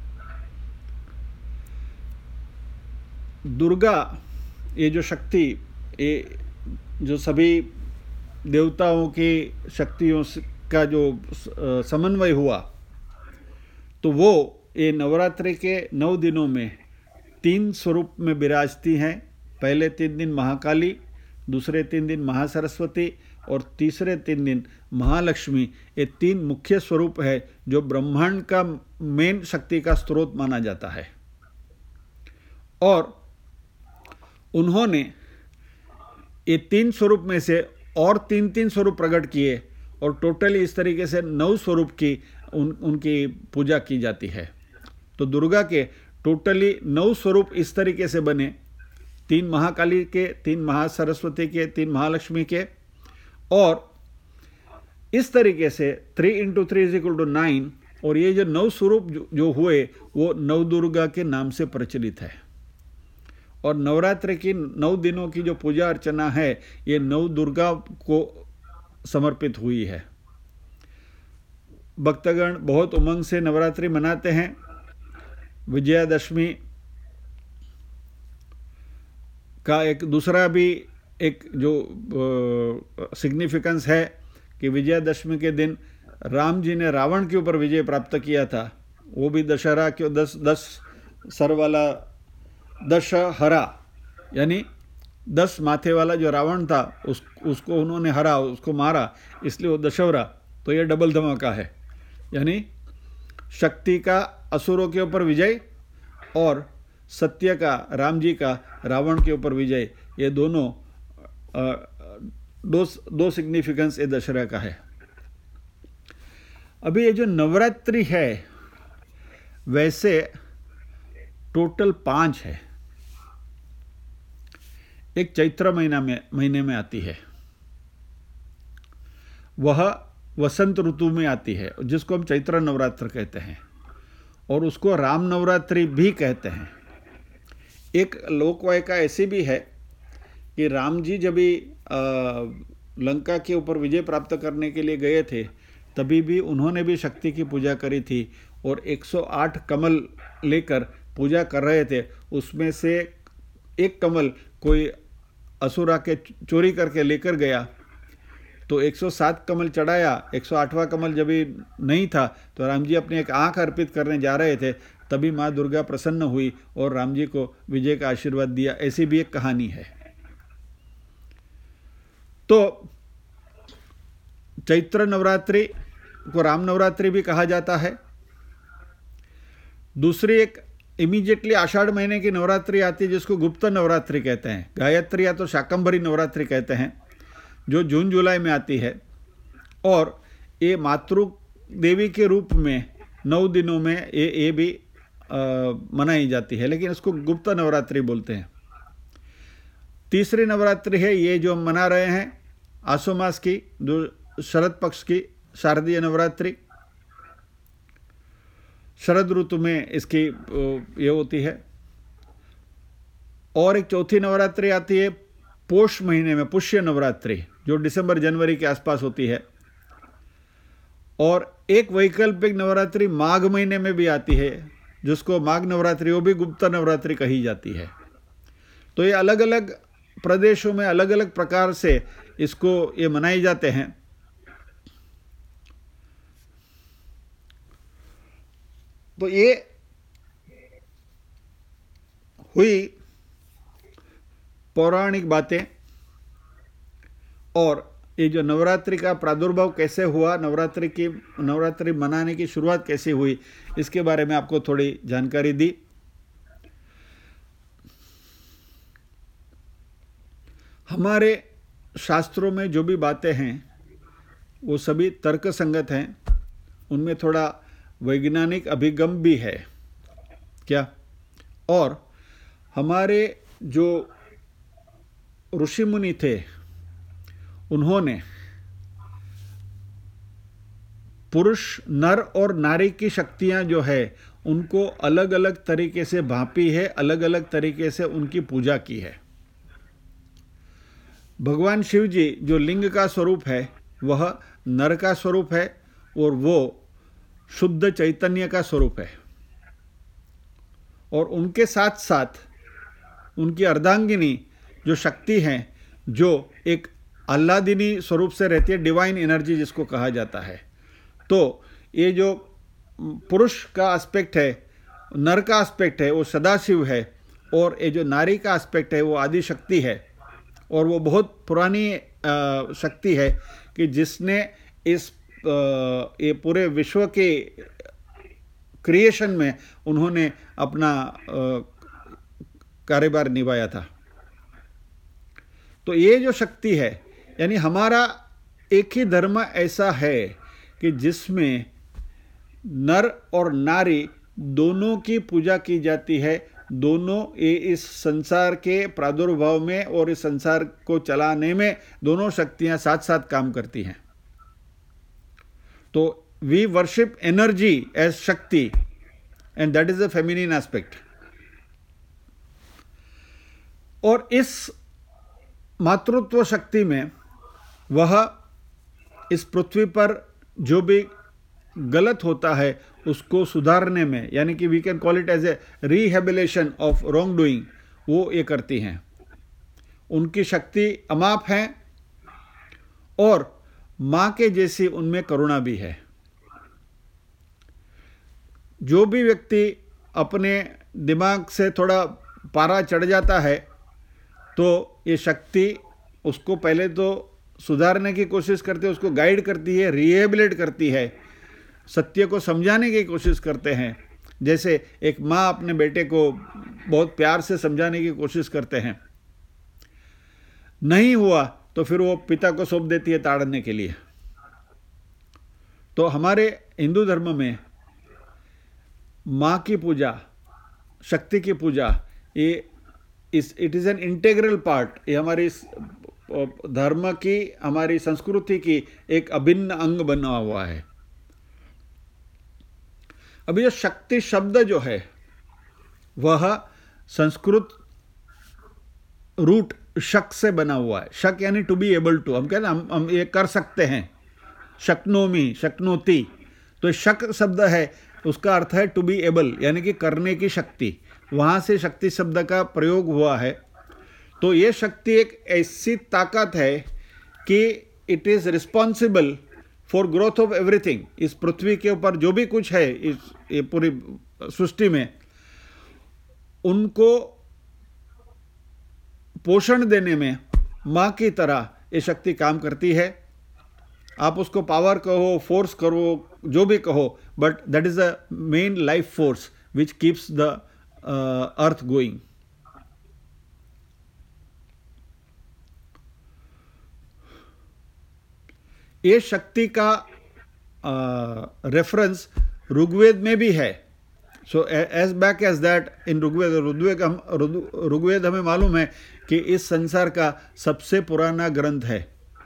दुर्गा ये जो शक्ति, ये जो सभी देवताओं की शक्तियों का जो समन्वय हुआ, तो वो ये नवरात्रि के 9 दिनों में 3 स्वरूप में विराजती हैं। पहले 3 दिन महाकाली, दूसरे 3 दिन महासरस्वती और तीसरे 3 दिन महालक्ष्मी। ये 3 मुख्य स्वरूप है जो ब्रह्मांड का मेन शक्ति का स्रोत माना जाता है। और उन्होंने ये 3 स्वरूप में से और 3 स्वरूप प्रकट किए, और टोटली इस तरीके से 9 स्वरूप की उनकी पूजा की जाती है। तो दुर्गा के टोटली 9 स्वरूप इस तरीके से बने, 3 महाकाली के, 3 महासरस्वती के, 3 महालक्ष्मी के, और इस तरीके से 3 × 3 = 9। और ये जो 9 स्वरूप जो हुए वो नवदुर्गा के नाम से प्रचलित है। और नवरात्रि की 9 दिनों की जो पूजा अर्चना है ये नवदुर्गा को समर्पित हुई है। भक्तगण बहुत उमंग से नवरात्रि मनाते हैं। विजयादशमी का एक दूसरा भी एक जो सिग्निफिकेंस है कि विजयादशमी के दिन राम जी ने रावण के ऊपर विजय प्राप्त किया था। वो भी दशहरा के 10 सर वाला दशहरा, यानी 10 माथे वाला जो रावण था उसको उन्होंने हरा, उसको मारा, इसलिए वो दशहरा। तो ये डबल धमाका है, यानी शक्ति का असुरों के ऊपर विजय और सत्य का, राम जी का रावण के ऊपर विजय, ये दोनों दो सिग्निफिकेंस ये दशहरा का है। अभी ये जो नवरात्रि है वैसे टोटल 5 है। एक चैत्र महीने में आती है, वह वसंत ऋतु में आती है, जिसको हम चैत्र नवरात्र कहते हैं, और उसको राम नवरात्रि भी कहते हैं। एक लोकवायका ऐसी भी है कि राम जी जब भी लंका के ऊपर विजय प्राप्त करने के लिए गए थे, तभी भी उन्होंने भी शक्ति की पूजा करी थी और 108 कमल लेकर पूजा कर रहे थे। उसमें से एक कमल कोई असुर आके चोरी करके लेकर गया, तो 107 कमल चढ़ाया, 108वां कमल जब भी नहीं था तो राम जी अपनी एक आँख अर्पित करने जा रहे थे, तभी माँ दुर्गा प्रसन्न हुई और राम जी को विजय का आशीर्वाद दिया। ऐसी भी एक कहानी है। तो चैत्र नवरात्रि को राम नवरात्रि भी कहा जाता है। दूसरी एक इमीडिएटली आषाढ़ महीने की नवरात्रि आती है, जिसको गुप्त नवरात्रि कहते हैं, गायत्री या तो शाकंभरी नवरात्रि कहते हैं, जो जून जुलाई में आती है। और ये मातृ देवी के रूप में 9 दिनों में ये भी मनाई जाती है, लेकिन इसको गुप्त नवरात्रि बोलते हैं। तीसरी नवरात्रि है ये जो हम मना रहे हैं, आसो मास की, जो शरद पक्ष की शारदीय नवरात्रि, शरद ऋतु में इसकी ये होती है। और एक चौथी नवरात्रि आती है पोष महीने में, पुष्य नवरात्रि, जो दिसंबर जनवरी के आसपास होती है। और एक वैकल्पिक नवरात्रि माघ महीने में भी आती है, जिसको माघ नवरात्रि, वो भी गुप्त नवरात्रि कही जाती है। तो ये अलग अलग प्रदेशों में अलग अलग प्रकार से इसको ये मनाए जाते हैं। तो ये हुई पौराणिक बातें, और ये जो नवरात्रि का प्रादुर्भाव कैसे हुआ, नवरात्रि मनाने की शुरुआत कैसे हुई, इसके बारे में आपको थोड़ी जानकारी दी। हमारे शास्त्रों में जो भी बातें हैं वो सभी तर्क संगत हैं, उनमें थोड़ा वैज्ञानिक अभिगम भी है क्या। और हमारे जो ऋषि मुनि थे, उन्होंने पुरुष, नर और नारी की शक्तियां जो है उनको अलग अलग तरीके से भांपी है, अलग अलग तरीके से उनकी पूजा की है। भगवान शिव जी जो लिंग का स्वरूप है वह नर का स्वरूप है, और वो शुद्ध चैतन्य का स्वरूप है। और उनके साथ साथ उनकी अर्धांगिनी जो शक्ति हैं, जो एक आह्लादिनी स्वरूप से रहती है, डिवाइन एनर्जी जिसको कहा जाता है। तो ये जो पुरुष का एस्पेक्ट है, नर का एस्पेक्ट है, वो सदाशिव है, और ये जो नारी का एस्पेक्ट है वो आदि शक्ति है। और वो बहुत पुरानी शक्ति है कि जिसने इस ये पूरे विश्व के क्रिएशन में उन्होंने अपना कार्यभार निभाया था। तो ये जो शक्ति है, यानी हमारा एक ही धर्म ऐसा है कि जिसमें नर और नारी दोनों की पूजा की जाती है। दोनों ये इस संसार के प्रादुर्भाव में और इस संसार को चलाने में दोनों शक्तियां साथ साथ काम करती हैं। तो we worship energy as shakti, and that is the feminine aspect. और इस मातृत्व शक्ति में वह इस पृथ्वी पर जो भी गलत होता है उसको सुधारने में, यानी कि we can call it as a rehabilitation of wrong doing, वो ये करती हैं। उनकी शक्ति अमाप है और माँ के जैसी उनमें करुणा भी है। जो भी व्यक्ति अपने दिमाग से थोड़ा पारा चढ़ जाता है तो ये शक्ति उसको पहले तो सुधारने की कोशिश करती है, उसको गाइड करती है, रिहेबिलेट करती है, सत्य को समझाने की कोशिश करते हैं। जैसे एक माँ अपने बेटे को बहुत प्यार से समझाने की कोशिश करते हैं, नहीं हुआ तो फिर वो पिता को सौंप देती है ताड़ने के लिए। तो हमारे हिंदू धर्म में माँ की पूजा, शक्ति की पूजा, ये it is an integral part, ये हमारी धर्म की, हमारी संस्कृति की एक अभिन्न अंग बना हुआ है। अभी जो शक्ति शब्द जो है वह संस्कृत रूट शक से बना हुआ है। शक यानी टू बी एबल टू, हम कहते हैं हम ये कर सकते हैं, शक्नोमी, शक्नोति। तो शक शब्द है, उसका अर्थ है टू बी एबल, यानी कि करने की शक्ति, वहाँ से शक्ति शब्द का प्रयोग हुआ है। तो ये शक्ति एक ऐसी ताकत है कि it is responsible for growth of everything. इस पृथ्वी के ऊपर जो भी कुछ है, इस ये पूरी सृष्टि में, उनको पोषण देने में माँ की तरह ये शक्ति काम करती है। आप उसको पावर कहो, फोर्स करो, जो भी कहो, but that is the main life force which keeps the earth going. ये शक्ति का रेफरेंस ऋग्वेद में भी है। So as back as that in Rigveda हमें मालूम है कि इस संसार का सबसे पुराना ग्रंथ है।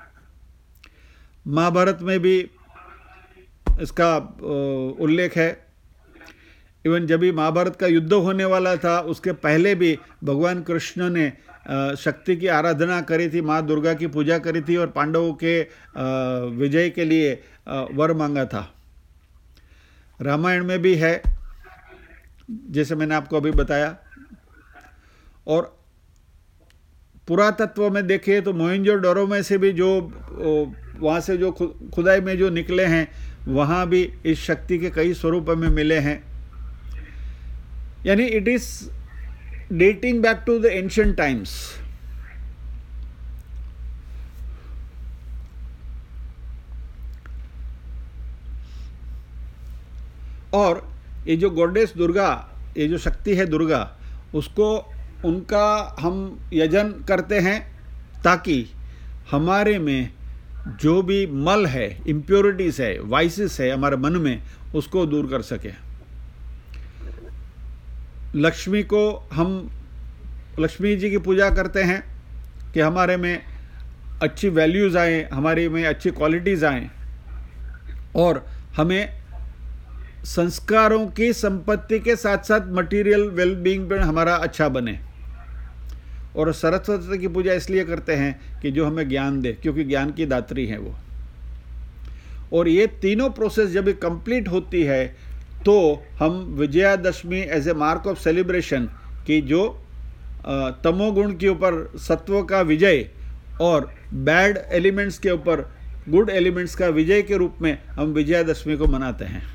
महाभारत में भी इसका उल्लेख है। इवन जब भी महाभारत का युद्ध होने वाला था, उसके पहले भी भगवान कृष्ण ने शक्ति की आराधना करी थी, माँ दुर्गा की पूजा करी थी और पांडवों के विजय के लिए वर मांगा था। रामायण में भी है, जैसे मैंने आपको अभी बताया। और पुरातत्व में देखिए तो मोहनजोदड़ो में से भी जो वहाँ से जो खुदाई में जो निकले हैं, वहाँ भी इस शक्ति के कई स्वरूप में मिले हैं। यानी it is dating back to the ancient times. और ये जो गॉडेस दुर्गा, ये जो शक्ति है दुर्गा, उसको उनका हम यजन करते हैं ताकि हमारे में जो भी मल है, इम्प्योरिटीज है, वाइसेस है हमारे मन में, उसको दूर कर सके। लक्ष्मी को हम लक्ष्मी जी की पूजा करते हैं कि हमारे में अच्छी वैल्यूज़ आए, हमारे में अच्छी क्वालिटीज़ आएँ और हमें संस्कारों की संपत्ति के साथ साथ मटेरियल वेलबींग पर हमारा अच्छा बने। और सरस्वती की पूजा इसलिए करते हैं कि जो हमें ज्ञान दे, क्योंकि ज्ञान की दात्री हैं वो। और ये तीनों प्रोसेस जब कंप्लीट होती है तो हम Vijayadashami as a mark of celebration की जो तमोगुण के ऊपर सत्व का विजय और बैड एलिमेंट्स के ऊपर गुड एलिमेंट्स का विजय के रूप में हम विजयादशमी को मनाते हैं।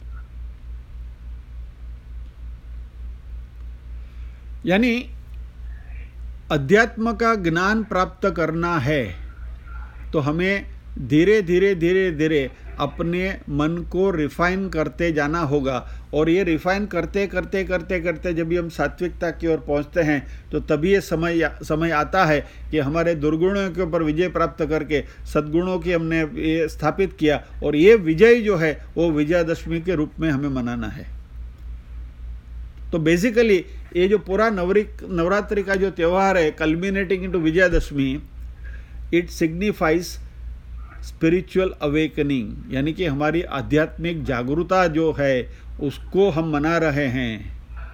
यानी अध्यात्म का ज्ञान प्राप्त करना है तो हमें धीरे धीरे अपने मन को रिफाइन करते जाना होगा। और ये रिफाइन करते जब भी हम सात्विकता की ओर पहुंचते हैं तो तभी ये समय आता है कि हमारे दुर्गुणों के ऊपर विजय प्राप्त करके सद्गुणों की हमने ये स्थापित किया। और ये विजय जो है वो विजयादशमी के रूप में हमें मनाना है। तो बेसिकली ये जो पूरा नवरात्रि का जो त्यौहार है, culminating into Vijayadashami, it signifies spiritual awakening, यानी कि हमारी आध्यात्मिक जागरूकता जो है उसको हम मना रहे हैं।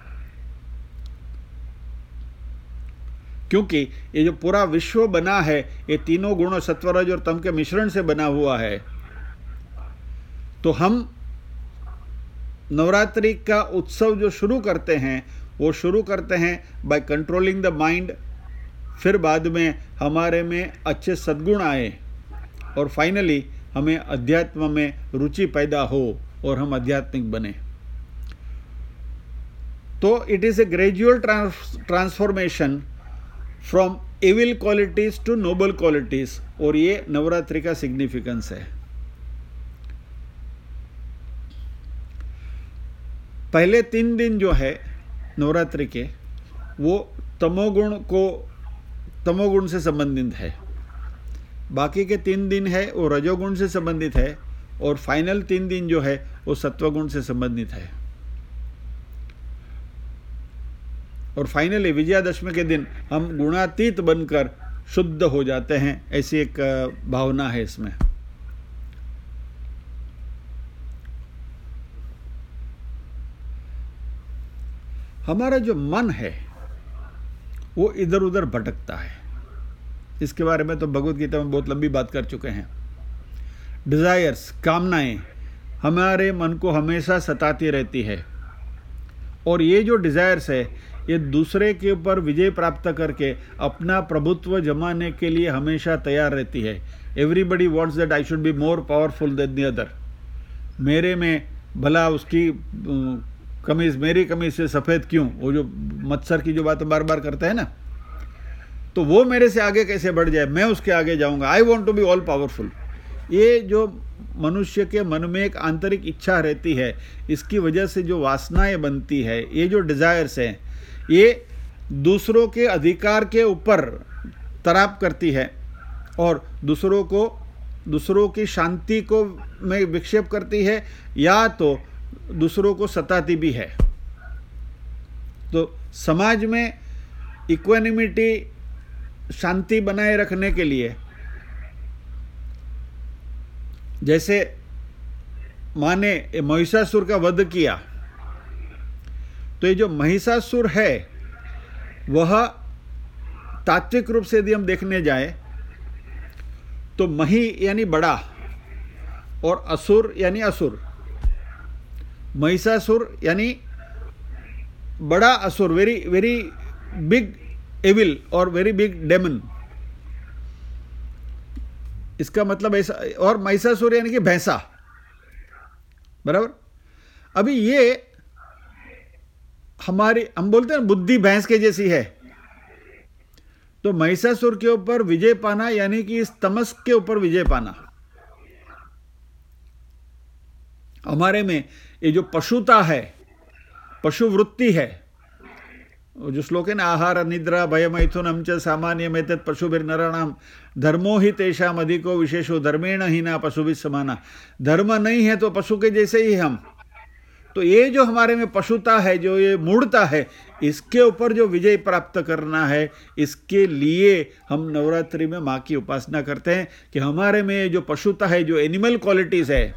क्योंकि ये जो पूरा विश्व बना है ये तीनों गुणों सत्वरज और तम के मिश्रण से बना हुआ है। तो हम नवरात्रि का उत्सव जो शुरू करते हैं वो शुरू करते हैं बाय कंट्रोलिंग द माइंड। फिर बाद में हमारे में अच्छे सद्गुण आए और फाइनली हमें अध्यात्म में रुचि पैदा हो और हम आध्यात्मिक बने। तो it is a gradual transformation from evil qualities to noble qualities. और ये नवरात्रि का सिग्निफिकेंस है। पहले 3 दिन जो है नवरात्रि के, वो तमोगुण से संबंधित है। बाकी के 3 दिन है वो रजोगुण से संबंधित है और फाइनल 3 दिन जो है वो सत्वगुण से संबंधित है। और फाइनली विजयादशमी के दिन हम गुणातीत बनकर शुद्ध हो जाते हैं, ऐसी एक भावना है इसमें। हमारा जो मन है वो इधर उधर भटकता है। इसके बारे में तो भगवत गीता में बहुत लंबी बात कर चुके हैं। डिज़ायर्स, कामनाएं हमारे मन को हमेशा सताती रहती है, और ये जो डिज़ायर्स है ये दूसरे के ऊपर विजय प्राप्त करके अपना प्रभुत्व जमाने के लिए हमेशा तैयार रहती है। Everybody wants that I should be more powerful than the other. मेरे में भला उसकी कमीज़, मेरी कमीज़ से सफ़ेद क्यों, वो जो मत्सर की जो बात बार बार करता है ना, तो वो मेरे से आगे कैसे बढ़ जाए, मैं उसके आगे जाऊंगा। I want to be all powerful. ये जो मनुष्य के मन में एक आंतरिक इच्छा रहती है, इसकी वजह से जो वासनाएं बनती है, ये जो डिज़ायर्स हैं, ये दूसरों के अधिकार के ऊपर तराप करती है और दूसरों की शांति को में विक्षेप करती है, या तो दूसरों को सताती भी है। तो समाज में इक्वानिमिटी, शांति बनाए रखने के लिए, जैसे माँ ने महिषासुर का वध किया, तो ये जो महिषासुर है वह तात्विक रूप से यदि हम देखने जाए तो मही यानी बड़ा और असुर यानी असुर। महिषासुर यानी बड़ा असुर, वेरी वेरी बिग एविल और वेरी बिग डेमन, इसका मतलब ऐसा। और महिषासुर यानी कि भैंसा, बराबर। अभी ये हमारी, हम बोलते हैं बुद्धि भैंस के जैसी है, तो महिषासुर के ऊपर विजय पाना यानी कि इस तमस के ऊपर विजय पाना। हमारे में ये जो पशुता है, पशु वृत्ति है, जो श्लोक है ना, आहार निद्रा भय मैथुनम च सामान्यम एतत् पशुभिर्नराणाम धर्मो ही तेषाम अधिको विशेषो धर्मेण हीना पशुभिः समाना। धर्म नहीं है तो पशु के जैसे ही हम। तो ये जो हमारे में पशुता है, जो ये मूढ़ता है, इसके ऊपर जो विजय प्राप्त करना है, इसके लिए हम नवरात्रि में माँ की उपासना करते हैं कि हमारे में जो पशुता है, जो एनिमल क्वालिटीज़ है,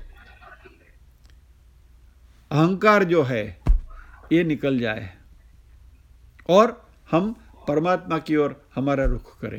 अहंकार जो है, ये निकल जाए और हम परमात्मा की ओर हमारा रुख करें।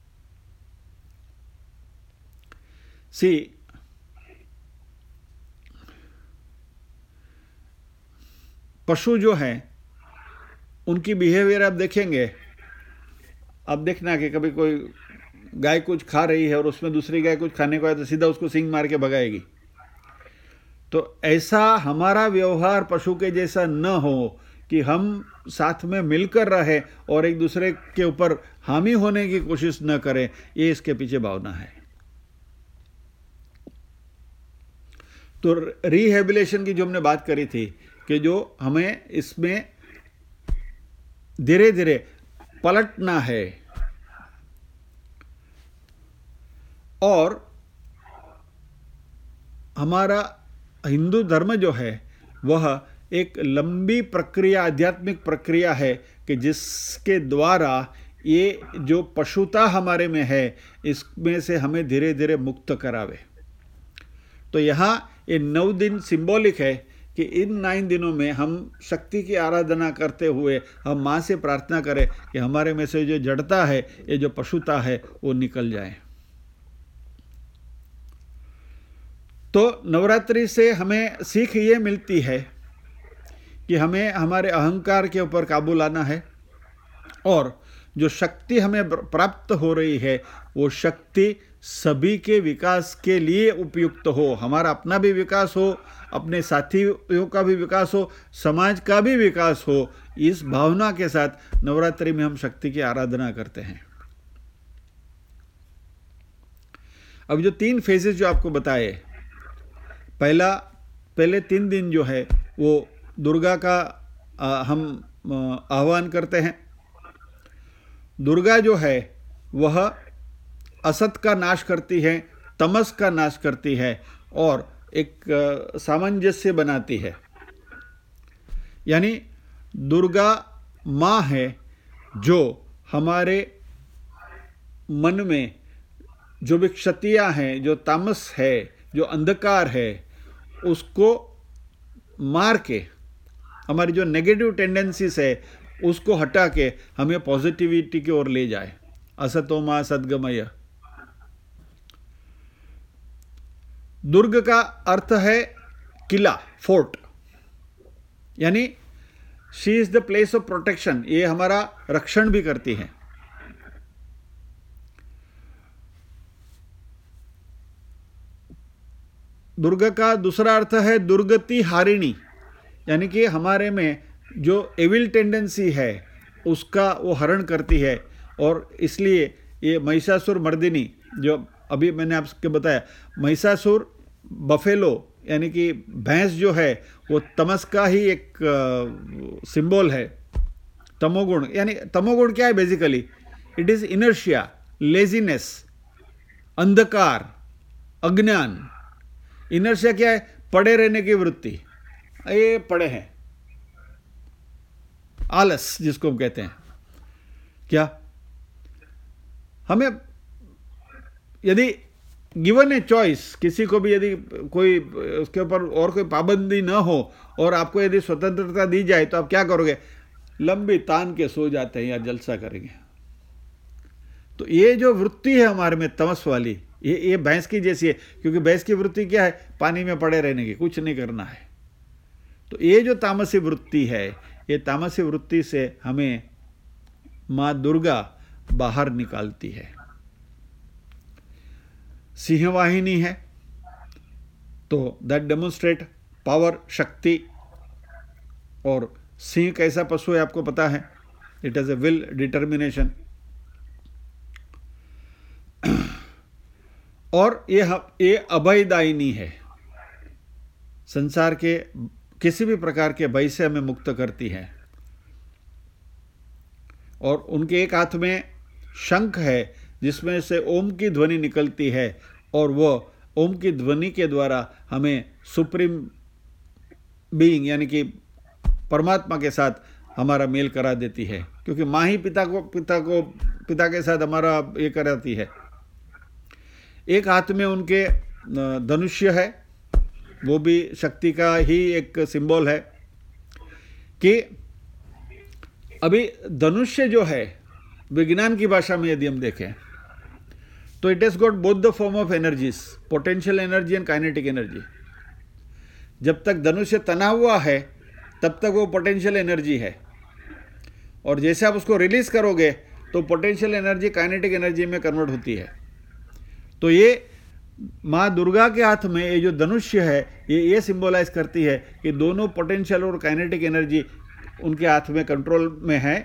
पशु जो हैं उनकी बिहेवियर आप देखेंगे, आप देखना कि कभी कोई गाय कुछ खा रही है और उसमें दूसरी गाय कुछ खाने को आए तो सीधा उसको सींग मार के भगाएगी। तो ऐसा हमारा व्यवहार पशु के जैसा न हो कि हम साथ में मिलकर रहे और एक दूसरे के ऊपर हामी होने की कोशिश न करें, ये इसके पीछे भावना है। तो रिहेबिलिटेशन की जो हमने बात करी थी कि जो हमें इसमें धीरे धीरे पलटना है, और हमारा हिंदू धर्म जो है वह एक लंबी प्रक्रिया, आध्यात्मिक प्रक्रिया है कि जिसके द्वारा ये जो पशुता हमारे में है, इसमें से हमें धीरे धीरे मुक्त करावे। तो यहाँ ये 9 दिन सिंबॉलिक है कि इन 9 दिनों में हम शक्ति की आराधना करते हुए हम माँ से प्रार्थना करें कि हमारे में से जो जड़ता है, ये जो पशुता है, वो निकल जाए। तो नवरात्रि से हमें सीख ये मिलती है कि हमें हमारे अहंकार के ऊपर काबू लाना है, और जो शक्ति हमें प्राप्त हो रही है वो शक्ति सभी के विकास के लिए उपयुक्त हो। हमारा अपना भी विकास हो, अपने साथियों का भी विकास हो, समाज का भी विकास हो। इस भावना के साथ नवरात्रि में हम शक्ति की आराधना करते हैं। अब जो 3 फेजेस जो आपको बताए, पहले 3 दिन जो है वो दुर्गा का हम आह्वान करते हैं। दुर्गा जो है वह असत का नाश करती है, तमस का नाश करती है और एक सामंजस्य बनाती है। यानी दुर्गा माँ है जो हमारे मन में जो भी क्षतियाँ हैं, जो तामस है, जो अंधकार है, उसको मार के, हमारी जो नेगेटिव टेंडेंसीज है उसको हटा के हमें पॉजिटिविटी की ओर ले जाए। असतो मा सद्गमय। दुर्ग का अर्थ है किला, फोर्ट, यानी she is the place of protection. ये हमारा रक्षण भी करती है। दुर्ग का दूसरा अर्थ है दुर्गति हारिणी, यानी कि हमारे में जो एविल टेंडेंसी है उसका वो हरण करती है। और इसलिए ये महिषासुर मर्दिनी, जो अभी मैंने आपको बताया, महिषासुर बफेलो यानी कि भैंस जो है वो तमस का ही एक सिंबल है। तमोगुण, यानी तमोगुण क्या है basically? It is inertia, laziness, अंधकार, अज्ञान। इनर्शिया क्या है? पड़े रहने की वृत्ति। ये पड़े हैं, आलस जिसको हम कहते हैं। क्या हमें यदि गिवन ए चॉइस, किसी को भी यदि कोई उसके ऊपर और कोई पाबंदी न हो और आपको यदि स्वतंत्रता दी जाए तो आप क्या करोगे? लंबी तान के सो जाते हैं या जलसा करेंगे। तो ये जो वृत्ति है हमारे में तमस वाली, ये भैंस की जैसी है, क्योंकि भैंस की वृत्ति क्या है? पानी में पड़े रहने की, कुछ नहीं करना है। तो ये जो तामसी वृत्ति है, ये तामसी वृत्ति से हमें माँ दुर्गा बाहर निकालती है। सिंहवाहिनी है तो दैट डेमोन्स्ट्रेट पावर, शक्ति। और सिंह कैसा पशु है आपको पता है? It has a will, determination. और ये अभयदायिनी है, संसार के किसी भी प्रकार के भय से हमें मुक्त करती है। और उनके एक हाथ में शंख है जिसमें से ओम की ध्वनि निकलती है, और वो ओम की ध्वनि के द्वारा हमें सुप्रीम बीइंग यानी कि परमात्मा के साथ हमारा मेल करा देती है, क्योंकि माँ ही पिता के साथ हमारा ये कराती है। एक हाथ में उनके धनुष्य है, वो भी शक्ति का ही एक सिंबल है। कि अभी धनुष्य जो है, विज्ञान की भाषा में यदि हम देखें तो it has got both the form of energies, potential energy and kinetic energy. जब तक धनुष्य तना हुआ है तब तक वो पोटेंशियल एनर्जी है, और जैसे आप उसको रिलीज करोगे तो पोटेंशियल एनर्जी काइनेटिक एनर्जी में कन्वर्ट होती है। तो ये माँ दुर्गा के हाथ में ये जो धनुष्य है, ये सिंबलाइज करती है कि दोनों पोटेंशियल और काइनेटिक एनर्जी उनके हाथ में कंट्रोल में है।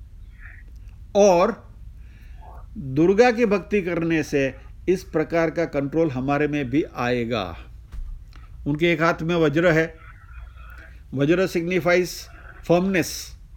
और दुर्गा की भक्ति करने से इस प्रकार का कंट्रोल हमारे में भी आएगा। उनके एक हाथ में वज्र है, वज्र सिग्निफाइज फर्मनेस।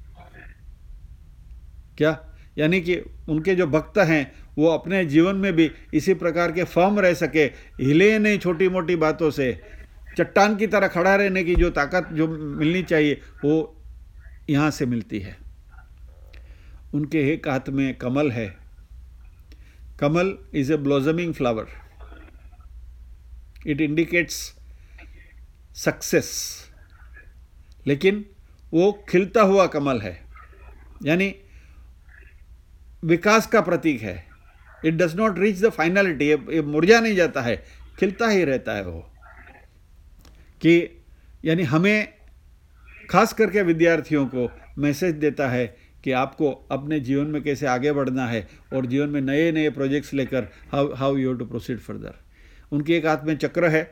क्या? यानी कि उनके जो भक्त हैं वो अपने जीवन में भी इसी प्रकार के फर्म रह सके, हिले नहीं छोटी मोटी बातों से, चट्टान की तरह खड़ा रहने की जो ताकत जो मिलनी चाहिए वो यहाँ से मिलती है। उनके एक हाथ में कमल है। Kamal is a blossoming flower, it indicates success, लेकिन वो खिलता हुआ कमल है, यानी विकास का प्रतीक है। It does not reach the finality, ये मुरझा नहीं जाता है, खिलता ही रहता है वो। कि यानी हमें खास करके विद्यार्थियों को मैसेज देता है कि आपको अपने जीवन में कैसे आगे बढ़ना है और जीवन में नए नए प्रोजेक्ट्स लेकर how you have to proceed further. उनके एक हाथ में चक्र है।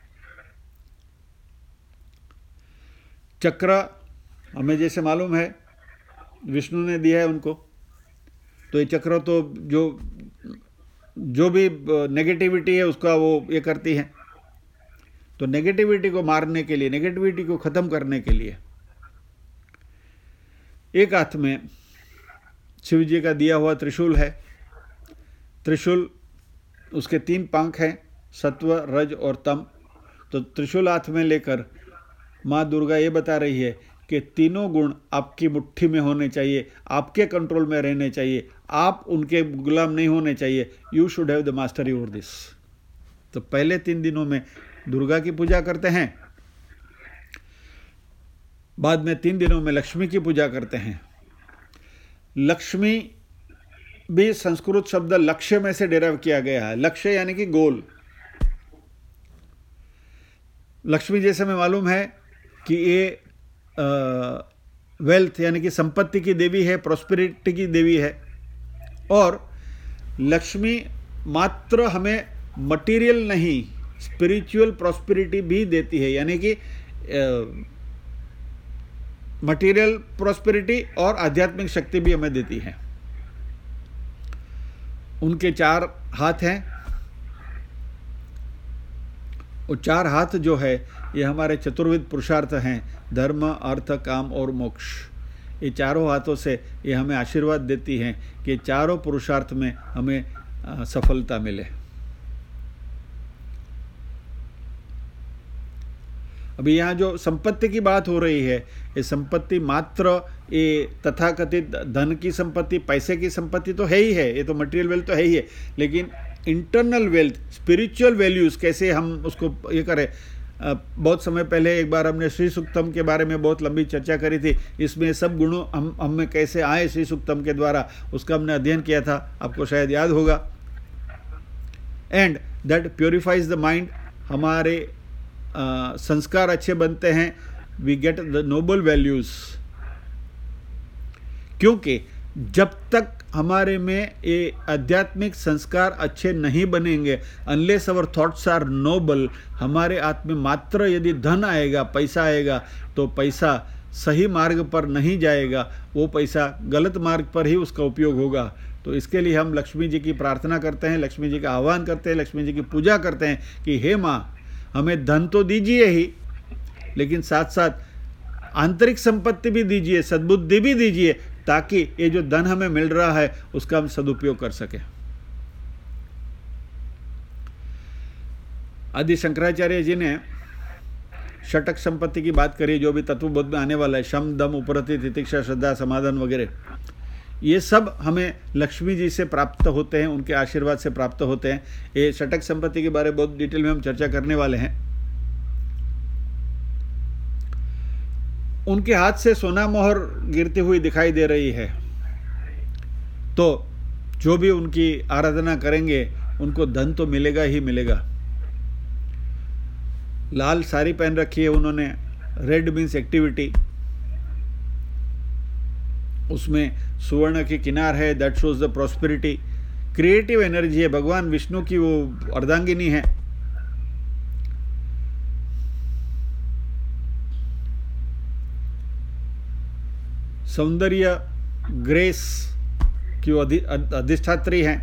चक्र हमें जैसे मालूम है विष्णु ने दिया है उनको, तो ये चक्र तो जो भी नेगेटिविटी है उसका वो ये करती है। तो नेगेटिविटी को मारने के लिए, नेगेटिविटी को ख़त्म करने के लिए एक हाथ में शिव जी का दिया हुआ त्रिशूल है। त्रिशूल, उसके 3 पंख हैं, सत्व, रज और तम। तो त्रिशूल हाथ में लेकर माँ दुर्गा ये बता रही है कि तीनों गुण आपकी मुट्ठी में होने चाहिए, आपके कंट्रोल में रहने चाहिए, आप उनके गुलाम नहीं होने चाहिए। You should have the mastery over this. तो पहले 3 दिनों में दुर्गा की पूजा करते हैं, बाद में 3 दिनों में लक्ष्मी की पूजा करते हैं। लक्ष्मी भी संस्कृत शब्द लक्ष्य में से डेराइव किया गया है। लक्ष्य यानी कि गोल। लक्ष्मी जैसे हमें मालूम है कि ये वेल्थ यानी कि संपत्ति की देवी है, प्रॉस्पेरिटी की देवी है। और लक्ष्मी मात्र हमें मटेरियल नहीं, स्पिरिचुअल प्रॉस्पेरिटी भी देती है, यानी कि मटेरियल प्रॉस्पेरिटी और आध्यात्मिक शक्ति भी हमें देती है। उनके 4 हाथ हैं। वो 4 हाथ जो है ये हमारे चतुर्विध पुरुषार्थ हैं, धर्म, अर्थ, काम और मोक्ष। ये चारों हाथों से ये हमें आशीर्वाद देती हैं कि चारों पुरुषार्थ में हमें सफलता मिले। अभी यहाँ जो संपत्ति की बात हो रही है, ये संपत्ति मात्र ये तथाकथित धन की संपत्ति, पैसे की संपत्ति तो है ही है, ये तो मटेरियल वेल्थ तो है ही है, लेकिन इंटरनल वेल्थ, स्पिरिचुअल वैल्यूज़ कैसे हम उसको ये करें। बहुत समय पहले एक बार हमने श्री सूक्तम के बारे में बहुत लंबी चर्चा करी थी। इसमें सब गुणों हम में कैसे आए श्री सूक्तम के द्वारा, उसका हमने अध्ययन किया था, आपको शायद याद होगा। And that purifies the mind. हमारे संस्कार अच्छे बनते हैं, we get the noble values. क्योंकि जब तक हमारे में ये आध्यात्मिक संस्कार अच्छे नहीं बनेंगे, unless our thoughts are noble, हमारे आत्मा में मात्र यदि धन आएगा, पैसा आएगा, तो पैसा सही मार्ग पर नहीं जाएगा, वो पैसा गलत मार्ग पर ही उसका उपयोग होगा। तो इसके लिए हम लक्ष्मी जी की प्रार्थना करते हैं, लक्ष्मी जी का आह्वान करते हैं, लक्ष्मी जी की पूजा करते हैं कि हे माँ, हमें धन तो दीजिए ही, लेकिन साथ साथ आंतरिक संपत्ति भी दीजिए, सद्बुद्धि भी दीजिए, ताकि ये जो धन हमें मिल रहा है उसका हम सदुपयोग कर सकें। आदि शंकराचार्य जी ने षटक संपत्ति की बात करी, जो भी तत्वबोध में आने वाला है, शम, दम, उपरति, तितिक्षा, श्रद्धा, समाधान वगैरह। ये सब हमें लक्ष्मी जी से प्राप्त होते हैं, उनके आशीर्वाद से प्राप्त होते हैं। ये षटक संपत्ति के बारे में बहुत डिटेल में हम चर्चा करने वाले हैं। उनके हाथ से सोना मोहर गिरती हुई दिखाई दे रही है, तो जो भी उनकी आराधना करेंगे उनको धन तो मिलेगा ही मिलेगा। लाल साड़ी पहन रखी है उन्होंने, रेड मीन्स एक्टिविटी, उसमें सुवर्ण की किनार है, that shows the prosperity. Creative energy है, भगवान विष्णु की वो अर्धांगिनी है। सौंदर्य, ग्रेस की वो अधिष्ठात्री हैं।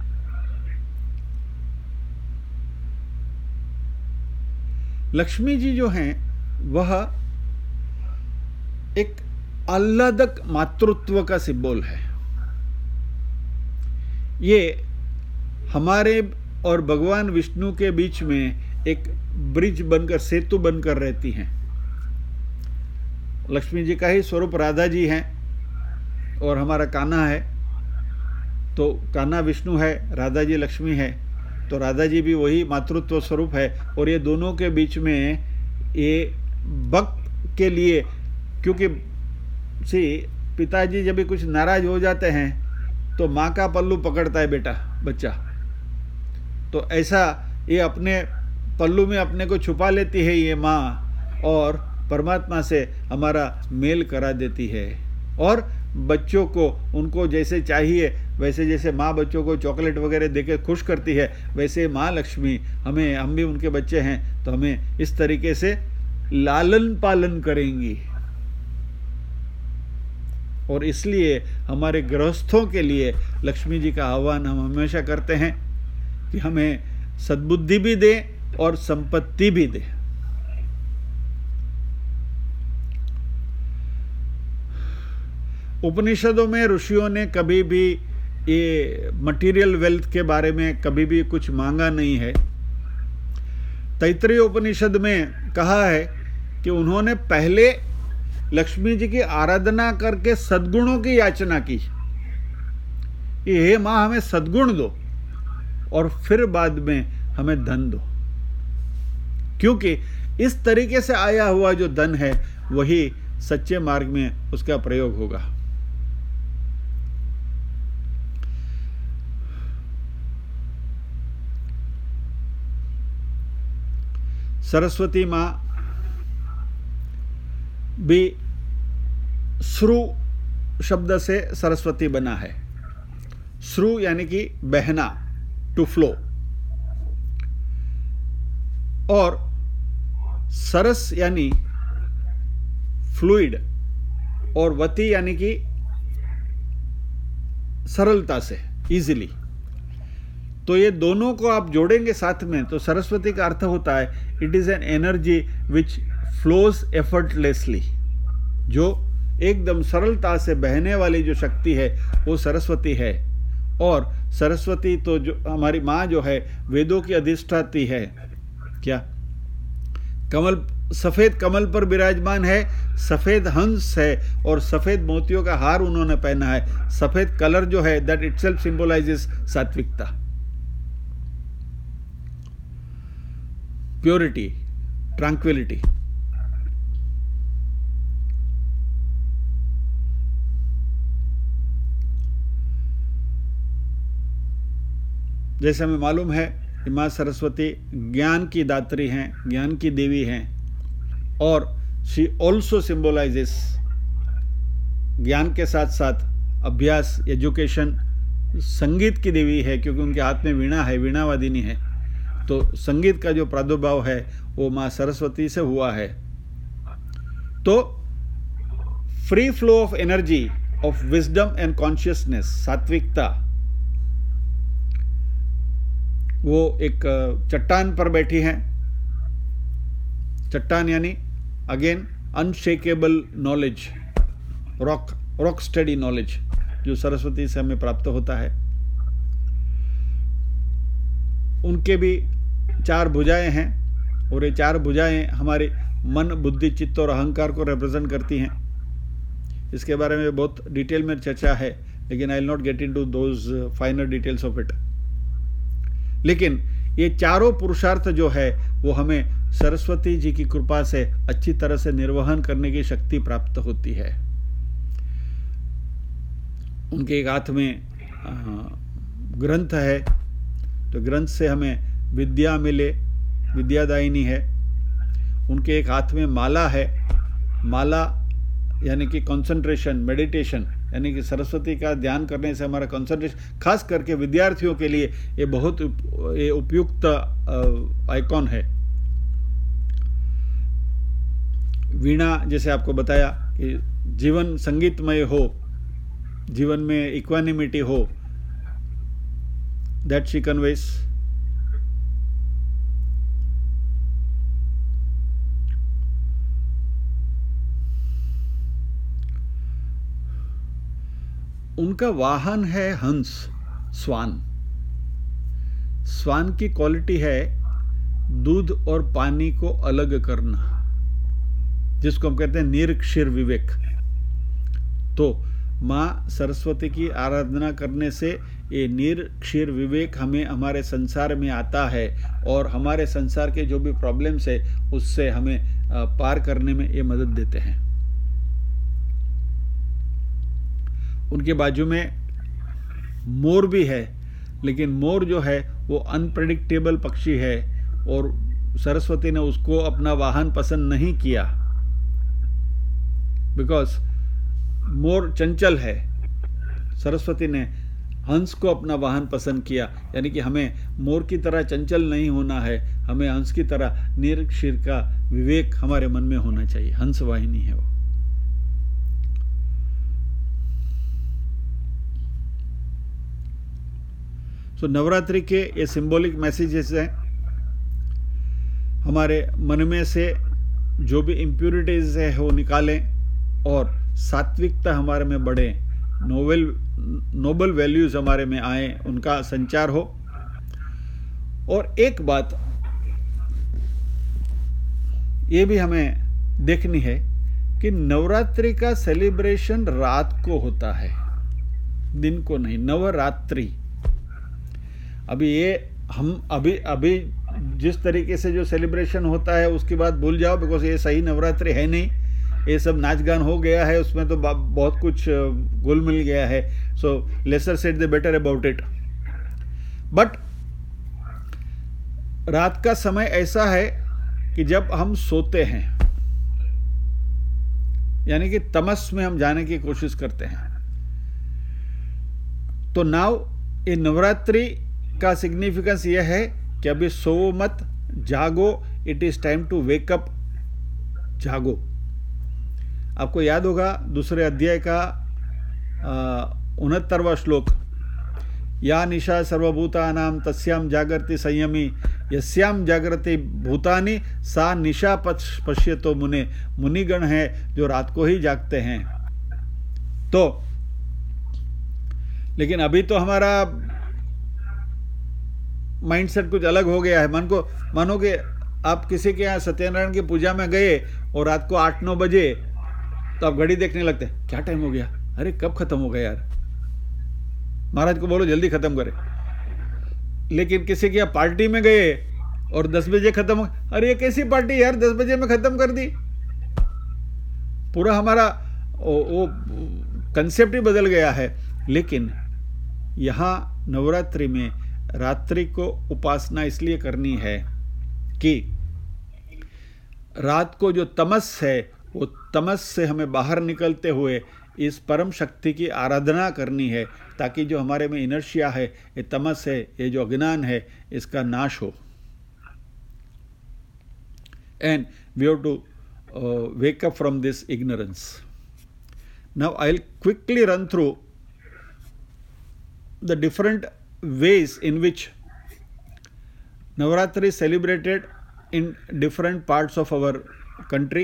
लक्ष्मी जी जो हैं वह एक आह्लादक मातृत्व का सिंबल है। ये हमारे और भगवान विष्णु के बीच में एक ब्रिज बनकर, सेतु बनकर रहती हैं। लक्ष्मी जी का ही स्वरूप राधा जी हैं और हमारा कान्हा है, तो कान्हा विष्णु है, राधा जी लक्ष्मी है, तो राधा जी भी वही मातृत्व स्वरूप है। और ये दोनों के बीच में ये भक्त के लिए, क्योंकि पिताजी जब भी कुछ नाराज हो जाते हैं तो माँ का पल्लू पकड़ता है बच्चा, तो ऐसा ये अपने पल्लू में अपने को छुपा लेती है ये माँ, और परमात्मा से हमारा मेल करा देती है। और बच्चों को उनको जैसे चाहिए वैसे, जैसे माँ बच्चों को चॉकलेट वगैरह देके खुश करती है, वैसे माँ लक्ष्मी हमें, हम भी उनके बच्चे हैं, तो हमें इस तरीके से लालन पालन करेंगी। और इसलिए हमारे गृहस्थों के लिए लक्ष्मी जी का आह्वान हम हमेशा करते हैं कि हमें सद्बुद्धि भी दे और संपत्ति भी दे। उपनिषदों में ऋषियों ने कभी भी ये मटेरियल वेल्थ के बारे में कभी भी कुछ मांगा नहीं है। तैत्तिरीय उपनिषद में कहा है कि उन्होंने पहले लक्ष्मी जी की आराधना करके सद्गुणों की याचना की कि हे माँ हमें सद्गुण दो और फिर बाद में हमें धन दो, क्योंकि इस तरीके से आया हुआ जो धन है वही सच्चे मार्ग में उसका प्रयोग होगा। सरस्वती माँ भी श्रु शब्द से सरस्वती बना है। श्रु यानी कि बहना, टू फ्लो, और सरस यानी फ्लूइड, और वती यानी कि सरलता से, इजीली। तो ये दोनों को आप जोड़ेंगे साथ में तो सरस्वती का अर्थ होता है it is an energy which flows effortlessly. जो एकदम सरलता से बहने वाली जो शक्ति है वो सरस्वती है। और सरस्वती तो जो हमारी माँ जो है वेदों की अधिष्ठात्री है। क्या कमल, सफेद कमल पर विराजमान है, सफेद हंस है और सफेद मोतियों का हार उन्होंने पहना है। सफेद कलर जो है दैट इटसेल्फ सिंबलाइजेस सात्विकता, प्योरिटी, ट्रैंक्विलिटी। जैसे हमें मालूम है माँ सरस्वती ज्ञान की दात्री हैं, ज्ञान की देवी हैं, और शी ऑल्सो सिंबलाइजेस ज्ञान के साथ साथ अभ्यास, एजुकेशन। संगीत की देवी है क्योंकि उनके हाथ में वीणा है, वीणावादिनी है। तो संगीत का जो प्रादुर्भाव है वो माँ सरस्वती से हुआ है। तो free flow of energy of wisdom and consciousness, सात्विकता, वो एक चट्टान पर बैठी हैं। चट्टान यानी again unshakeable knowledge, rock steady knowledge जो सरस्वती से हमें प्राप्त होता है। उनके भी 4 भुजाएं हैं और ये 4 भुजाएं हमारे मन, बुद्धि, चित्त और अहंकार को रिप्रेजेंट करती हैं। इसके बारे में बहुत डिटेल में चर्चा है, लेकिन I will not get into those finer details of it. लेकिन ये चारों पुरुषार्थ जो है वो हमें सरस्वती जी की कृपा से अच्छी तरह से निर्वहन करने की शक्ति प्राप्त होती है। उनके एक हाथ में ग्रंथ है, तो ग्रंथ से हमें विद्या मिले, विद्यादायिनी है। उनके एक हाथ में माला है, माला यानी कि कंसंट्रेशन, मेडिटेशन, यानी कि सरस्वती का ध्यान करने से हमारा कंसंट्रेशन, खास करके विद्यार्थियों के लिए ये बहुत उपयुक्त आइकॉन है। वीणा, जैसे आपको बताया कि जीवन संगीतमय हो, जीवन में इक्वानिमिटी हो, दैट शी कन्वेस। उनका वाहन है हंस, स्वान। स्वान की क्वालिटी है दूध और पानी को अलग करना, जिसको हम कहते हैं निरक्षीर विवेक। तो माँ सरस्वती की आराधना करने से ये निरक्षीर विवेक हमें हमारे संसार में आता है और हमारे संसार के जो भी प्रॉब्लम्स है उससे हमें पार करने में ये मदद देते हैं। उनके बाजू में मोर भी है, लेकिन मोर जो है वो अनप्रेडिक्टेबल पक्षी है और सरस्वती ने उसको अपना वाहन पसंद नहीं किया, बिकॉज मोर चंचल है। सरस्वती ने हंस को अपना वाहन पसंद किया, यानी कि हमें मोर की तरह चंचल नहीं होना है, हमें हंस की तरह निरक्षीर का विवेक हमारे मन में होना चाहिए। हंस वाहिनी है वो। सो नवरात्रि के ये सिंबॉलिक मैसेजेस हैं, हमारे मन में से जो भी इम्प्योरिटीज है वो निकालें और सात्विकता हमारे में बढ़े, नोबल वैल्यूज हमारे में आए, उनका संचार हो। और एक बात ये भी हमें देखनी है कि नवरात्रि का सेलिब्रेशन रात को होता है, दिन को नहीं। नवरात्रि, अभी ये हम अभी जिस तरीके से जो सेलिब्रेशन होता है उसकी बात भूल जाओ, बिकॉज ये सही नवरात्रि है नहीं, ये सब नाच गान हो गया है, उसमें तो बहुत कुछ घुल मिल गया है। So lesser said the better about it. But रात का समय ऐसा है कि जब हम सोते हैं, यानी कि तमस में हम जाने की कोशिश करते हैं। तो नाउ ये नवरात्रि का सिग्निफिकेंस यह है कि अभी सो मत, जागो, it is time to wake up, जागो। आपको याद होगा दूसरे अध्याय का 69वां श्लोक, या निशा सर्वभूतानां तस्याम जागर्ति संयमी यस्याम जागृति भूतानि सा निशा पश्यतो मुने। मुनिगण है जो रात को ही जागते हैं। तो लेकिन अभी तो हमारा माइंडसेट कुछ अलग हो गया है। मानो कि आप किसी के यहाँ सत्यनारायण की पूजा में गए और रात को 8-9 बजे तो आप घड़ी देखने लगते हैं, क्या टाइम हो गया, अरे कब खत्म हो गया यार, महाराज को बोलो जल्दी खत्म करे। लेकिन किसी के यहाँ पार्टी में गए और 10 बजे खत्म हो, अरे ये कैसी पार्टी यार, 10 बजे में खत्म कर दी। पूरा हमारा वो कंसेप्ट ही बदल गया है। लेकिन यहाँ नवरात्रि में रात्रि को उपासना इसलिए करनी है कि रात को जो तमस है, वो तमस से हमें बाहर निकलते हुए इस परम शक्ति की आराधना करनी है, ताकि जो हमारे में इनर्शिया है, ये तमस है, ये जो अज्ञान है, इसका नाश हो। And we have to wake up from this ignorance. Now I'll quickly run through the different ways in which Navaratri is celebrated in different parts of our country.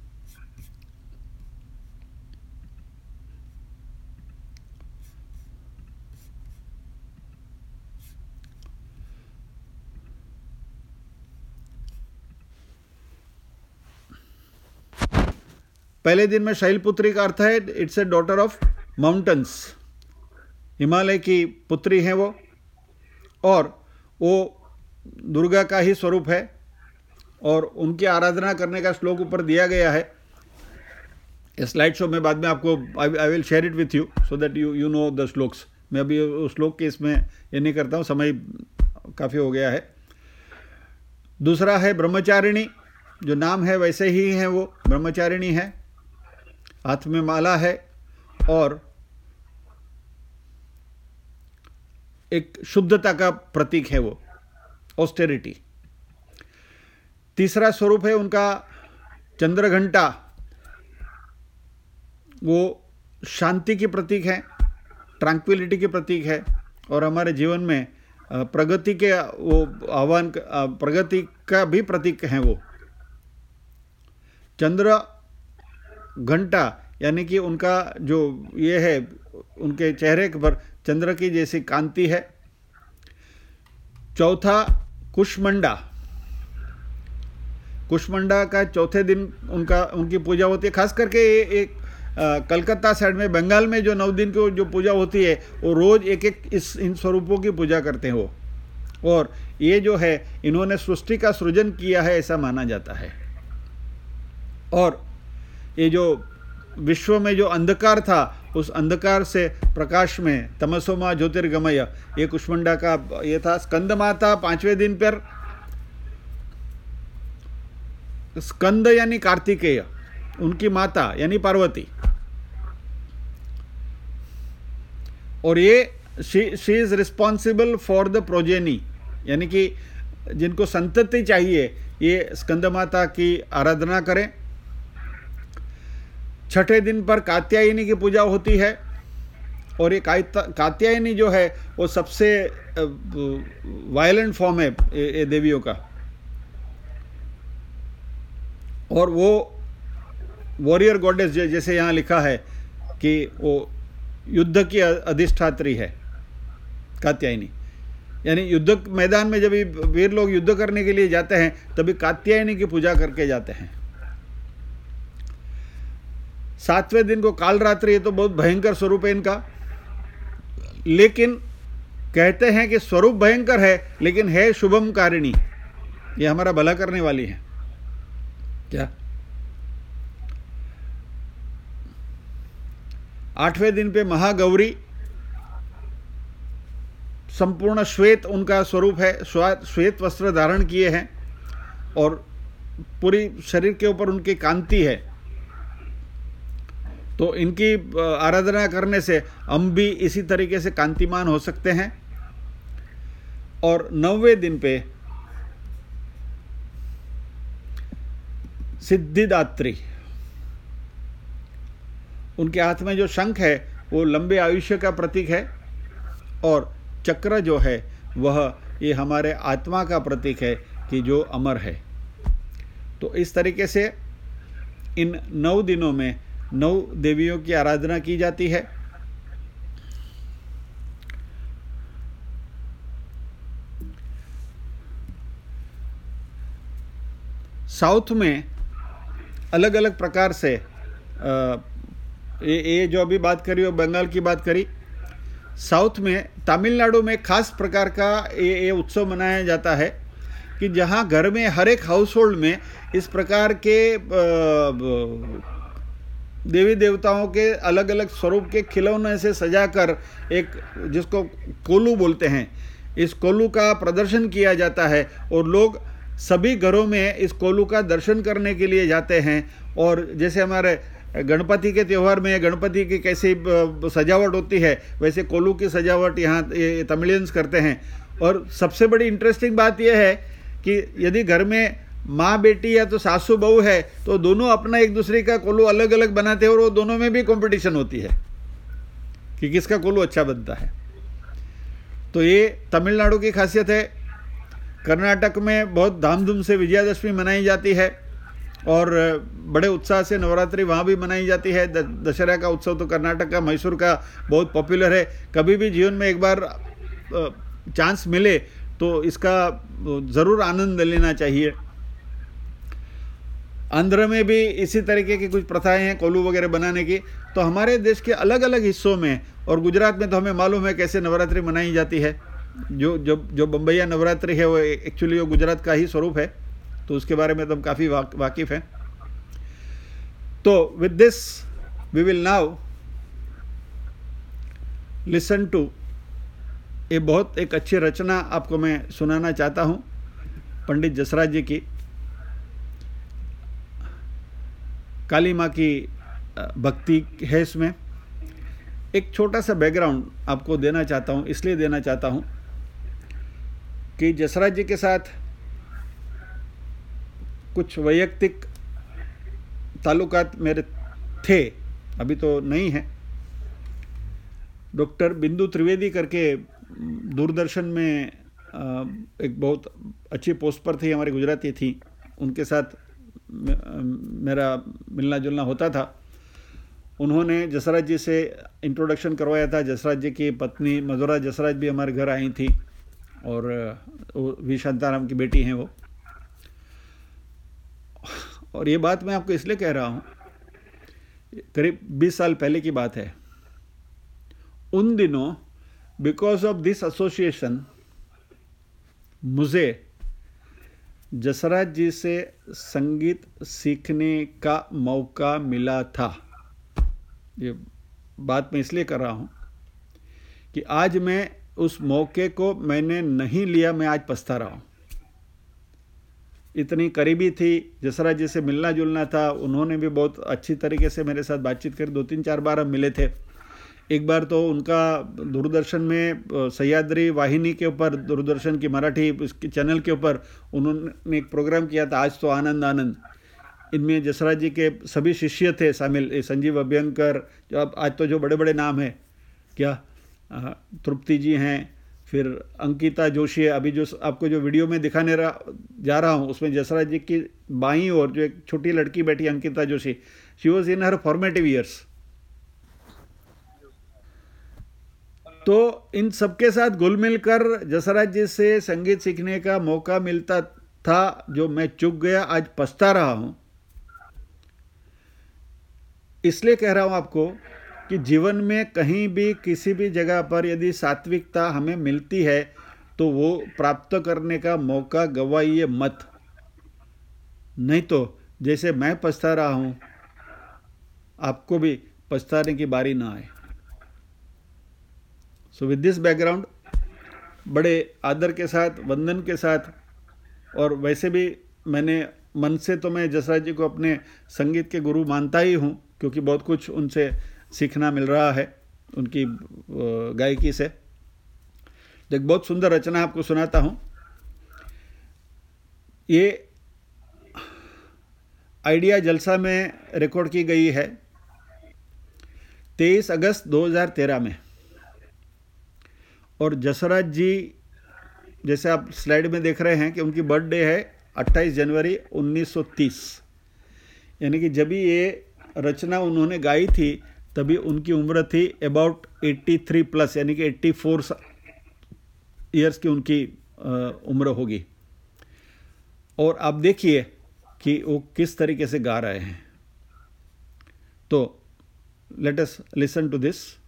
पहले दिन में शैलपुत्री का अर्थ है it's a daughter of mountains, Himalaya की पुत्री है वो, और वो दुर्गा का ही स्वरूप है और उनकी आराधना करने का श्लोक ऊपर दिया गया है। स्लाइड शो में बाद में आपको I will share it with you so that you know the shlokas. मैं अभी उस श्लोक के इसमें ये नहीं करता हूँ, समय काफ़ी हो गया है। दूसरा है ब्रह्मचारिणी, जो नाम है वैसे ही है, वो ब्रह्मचारिणी है, हाथ में माला है और एक शुद्धता का प्रतीक है वो, ऑस्टेरिटी। तीसरा स्वरूप है उनका चंद्रघंटा, वो शांति की प्रतीक है, ट्रैंक्विलिटी के प्रतीक है और हमारे जीवन में प्रगति के वो आह्वान, प्रगति का भी प्रतीक है वो। चंद्र घंटा यानी कि उनका जो ये है, उनके चेहरे पर चंद्र की जैसी कांति है। चौथा कुष्मंडा, कुष्मंडा का चौथे दिन उनकी पूजा होती है। खास करके एक कलकत्ता साइड में, बंगाल में जो 9 दिन की जो पूजा होती है, वो रोज एक इन स्वरूपों की पूजा करते हैं वो। और ये जो है, इन्होंने सृष्टि का सृजन किया है ऐसा माना जाता है। और ये जो विश्व में जो अंधकार था, उस अंधकार से प्रकाश में, तमसोमा ज्योतिर्गमय, ये कुष्मंडा का ये था। स्कंद माता 5वें दिन पर, स्कंद यानी कार्तिकेय, उनकी माता यानी पार्वती, और ये she is responsible for the progeny, यानी कि जिनको संतति चाहिए ये स्कंद माता की आराधना करें। छठे दिन पर कात्यायनी की पूजा होती है और ये कात्यायनी जो है वो सबसे वायलेंट फॉर्म है ये देवियों का, और वो वॉरियर गॉडेस, जैसे यहाँ लिखा है कि वो युद्ध की अधिष्ठात्री है कात्यायनी। यानी युद्ध मैदान में जब वीर लोग युद्ध करने के लिए जाते हैं तभी कात्यायनी की पूजा करके जाते हैं। 7वें दिन को काल रात्रि, ये तो बहुत भयंकर स्वरूप है इनका, लेकिन कहते हैं कि स्वरूप भयंकर है लेकिन है शुभम कारिणी, ये हमारा भला करने वाली है। क्या 8वें दिन पे महागौरी, संपूर्ण श्वेत उनका स्वरूप है, श्वेत वस्त्र धारण किए हैं और पूरी शरीर के ऊपर उनकी कांति है। तो इनकी आराधना करने से हम भी इसी तरीके से कांतिमान हो सकते हैं। और 9वें दिन पे सिद्धिदात्री, उनके हाथ में जो शंख है वो लंबे आयुष्य का प्रतीक है और चक्र जो है वह ये हमारे आत्मा का प्रतीक है कि जो अमर है। तो इस तरीके से इन 9 दिनों में 9 देवियों की आराधना की जाती है। साउथ में अलग अलग प्रकार से ये जो अभी बात करी और बंगाल की बात करी, साउथ में तमिलनाडु में खास प्रकार का ये उत्सव मनाया जाता है कि जहाँ घर में हर एक हाउस होल्ड में इस प्रकार के देवी देवताओं के अलग अलग स्वरूप के खिलौने से सजाकर एक, जिसको कोलू बोलते हैं, इस कोलू का प्रदर्शन किया जाता है और लोग सभी घरों में इस कोलू का दर्शन करने के लिए जाते हैं। और जैसे हमारे गणपति के त्यौहार में गणपति की कैसी सजावट होती है, वैसे कोलू की सजावट यहाँ तमिलियंस करते हैं। और सबसे बड़ी इंटरेस्टिंग बात यह है कि यदि घर में माँ बेटी या तो सासू बहू है तो दोनों अपना एक दूसरे का कोलू अलग अलग बनाते हैं और वो दोनों में भी कंपटीशन होती है कि किसका कोलू अच्छा बनता है। तो ये तमिलनाडु की खासियत है। कर्नाटक में बहुत धामधूम से विजयादशमी मनाई जाती है और बड़े उत्साह से नवरात्रि वहाँ भी मनाई जाती है। दशहरा का उत्सव तो कर्नाटक का, मैसूर का बहुत पॉपुलर है। कभी भी जीवन में एक बार चांस मिले तो इसका ज़रूर आनंद लेना चाहिए। आंध्र में भी इसी तरीके की कुछ प्रथाएं हैं कोलू वगैरह बनाने की। तो हमारे देश के अलग अलग हिस्सों में, और गुजरात में तो हमें मालूम है कैसे नवरात्रि मनाई जाती है। जो बम्बैया नवरात्रि है वो एक्चुअली वो गुजरात का ही स्वरूप है, तो उसके बारे में तो हम काफ़ी वाकिफ़ हैं। तो with this we will now listen to ये बहुत एक अच्छी रचना आपको मैं सुनाना चाहता हूँ पंडित जसराज जी की। काली माँ की भक्ति है इसमें। एक छोटा सा बैकग्राउंड आपको देना चाहता हूँ, इसलिए देना चाहता हूँ कि जसराज जी के साथ कुछ वैयक्तिक ताल्लुकात मेरे थे, अभी तो नहीं है। डॉक्टर बिंदु त्रिवेदी करके दूरदर्शन में एक बहुत अच्छी पोस्ट पर थी, हमारी गुजराती थी, उनके साथ मेरा मिलना जुलना होता था। उन्होंने जसराज जी से इंट्रोडक्शन करवाया था। जसराज जी की पत्नी मधुरा जसराज भी हमारे घर आई थी और वी शांताराम की बेटी हैं वो। और ये बात मैं आपको इसलिए कह रहा हूँ, करीब 20 साल पहले की बात है। उन दिनों बिकॉज ऑफ दिस एसोसिएशन मुझे जसराज जी से संगीत सीखने का मौका मिला था। ये बात मैं इसलिए कर रहा हूँ कि आज मैं उस मौके को मैंने नहीं लिया, मैं आज पछता रहा हूँ। इतनी करीबी थी, जसराज जी से मिलना जुलना था। उन्होंने भी बहुत अच्छी तरीके से मेरे साथ बातचीत करी, 2-3-4 बार हम मिले थे। एक बार तो उनका दूरदर्शन में सह्याद्री वाहिनी के ऊपर, दूरदर्शन की मराठी उसके चैनल के ऊपर उन्होंने एक प्रोग्राम किया था, आज तो आनंद आनंद। इनमें जसराज जी के सभी शिष्य थे शामिल, संजीव अभ्यंकर, जो अब आज तो जो बड़े बड़े नाम हैं, क्या तृप्ति जी हैं, फिर अंकिता जोशी है। अभी जो आपको जो वीडियो में दिखाने जा रहा हूँ उसमें जसराज जी की बाईं ओर जो एक छोटी लड़की बैठी Ankita Joshi, she was in her formative years. तो इन सबके साथ घुल मिल कर जसराज जी से संगीत सीखने का मौका मिलता था, जो मैं चूक गया, आज पछता रहा हूँ। इसलिए कह रहा हूँ आपको कि जीवन में कहीं भी किसी भी जगह पर यदि सात्विकता हमें मिलती है तो वो प्राप्त करने का मौका गवाइए मत। नहीं तो जैसे मैं पछता रहा हूँ, आपको भी पछताने की बारी ना आए। सो विद दिस बैकग्राउंड, बड़े आदर के साथ, वंदन के साथ, और वैसे भी मैंने मन से तो मैं जसराज जी को अपने संगीत के गुरु मानता ही हूँ, क्योंकि बहुत कुछ उनसे सीखना मिल रहा है उनकी गायकी से। एक बहुत सुंदर रचना आपको सुनाता हूँ। ये आइडिया जलसा में रिकॉर्ड की गई है 23 अगस्त 2013 में। और जसराज जी, जैसे आप स्लाइड में देख रहे हैं कि उनकी बर्थडे है 28 जनवरी 1930, यानी कि जब ये रचना उन्होंने गाई थी तभी उनकी उम्र थी अबाउट 83 प्लस, यानी कि 84 ईयर्स की उनकी उम्र होगी। और आप देखिए कि वो किस तरीके से गा रहे हैं। तो let us listen to this.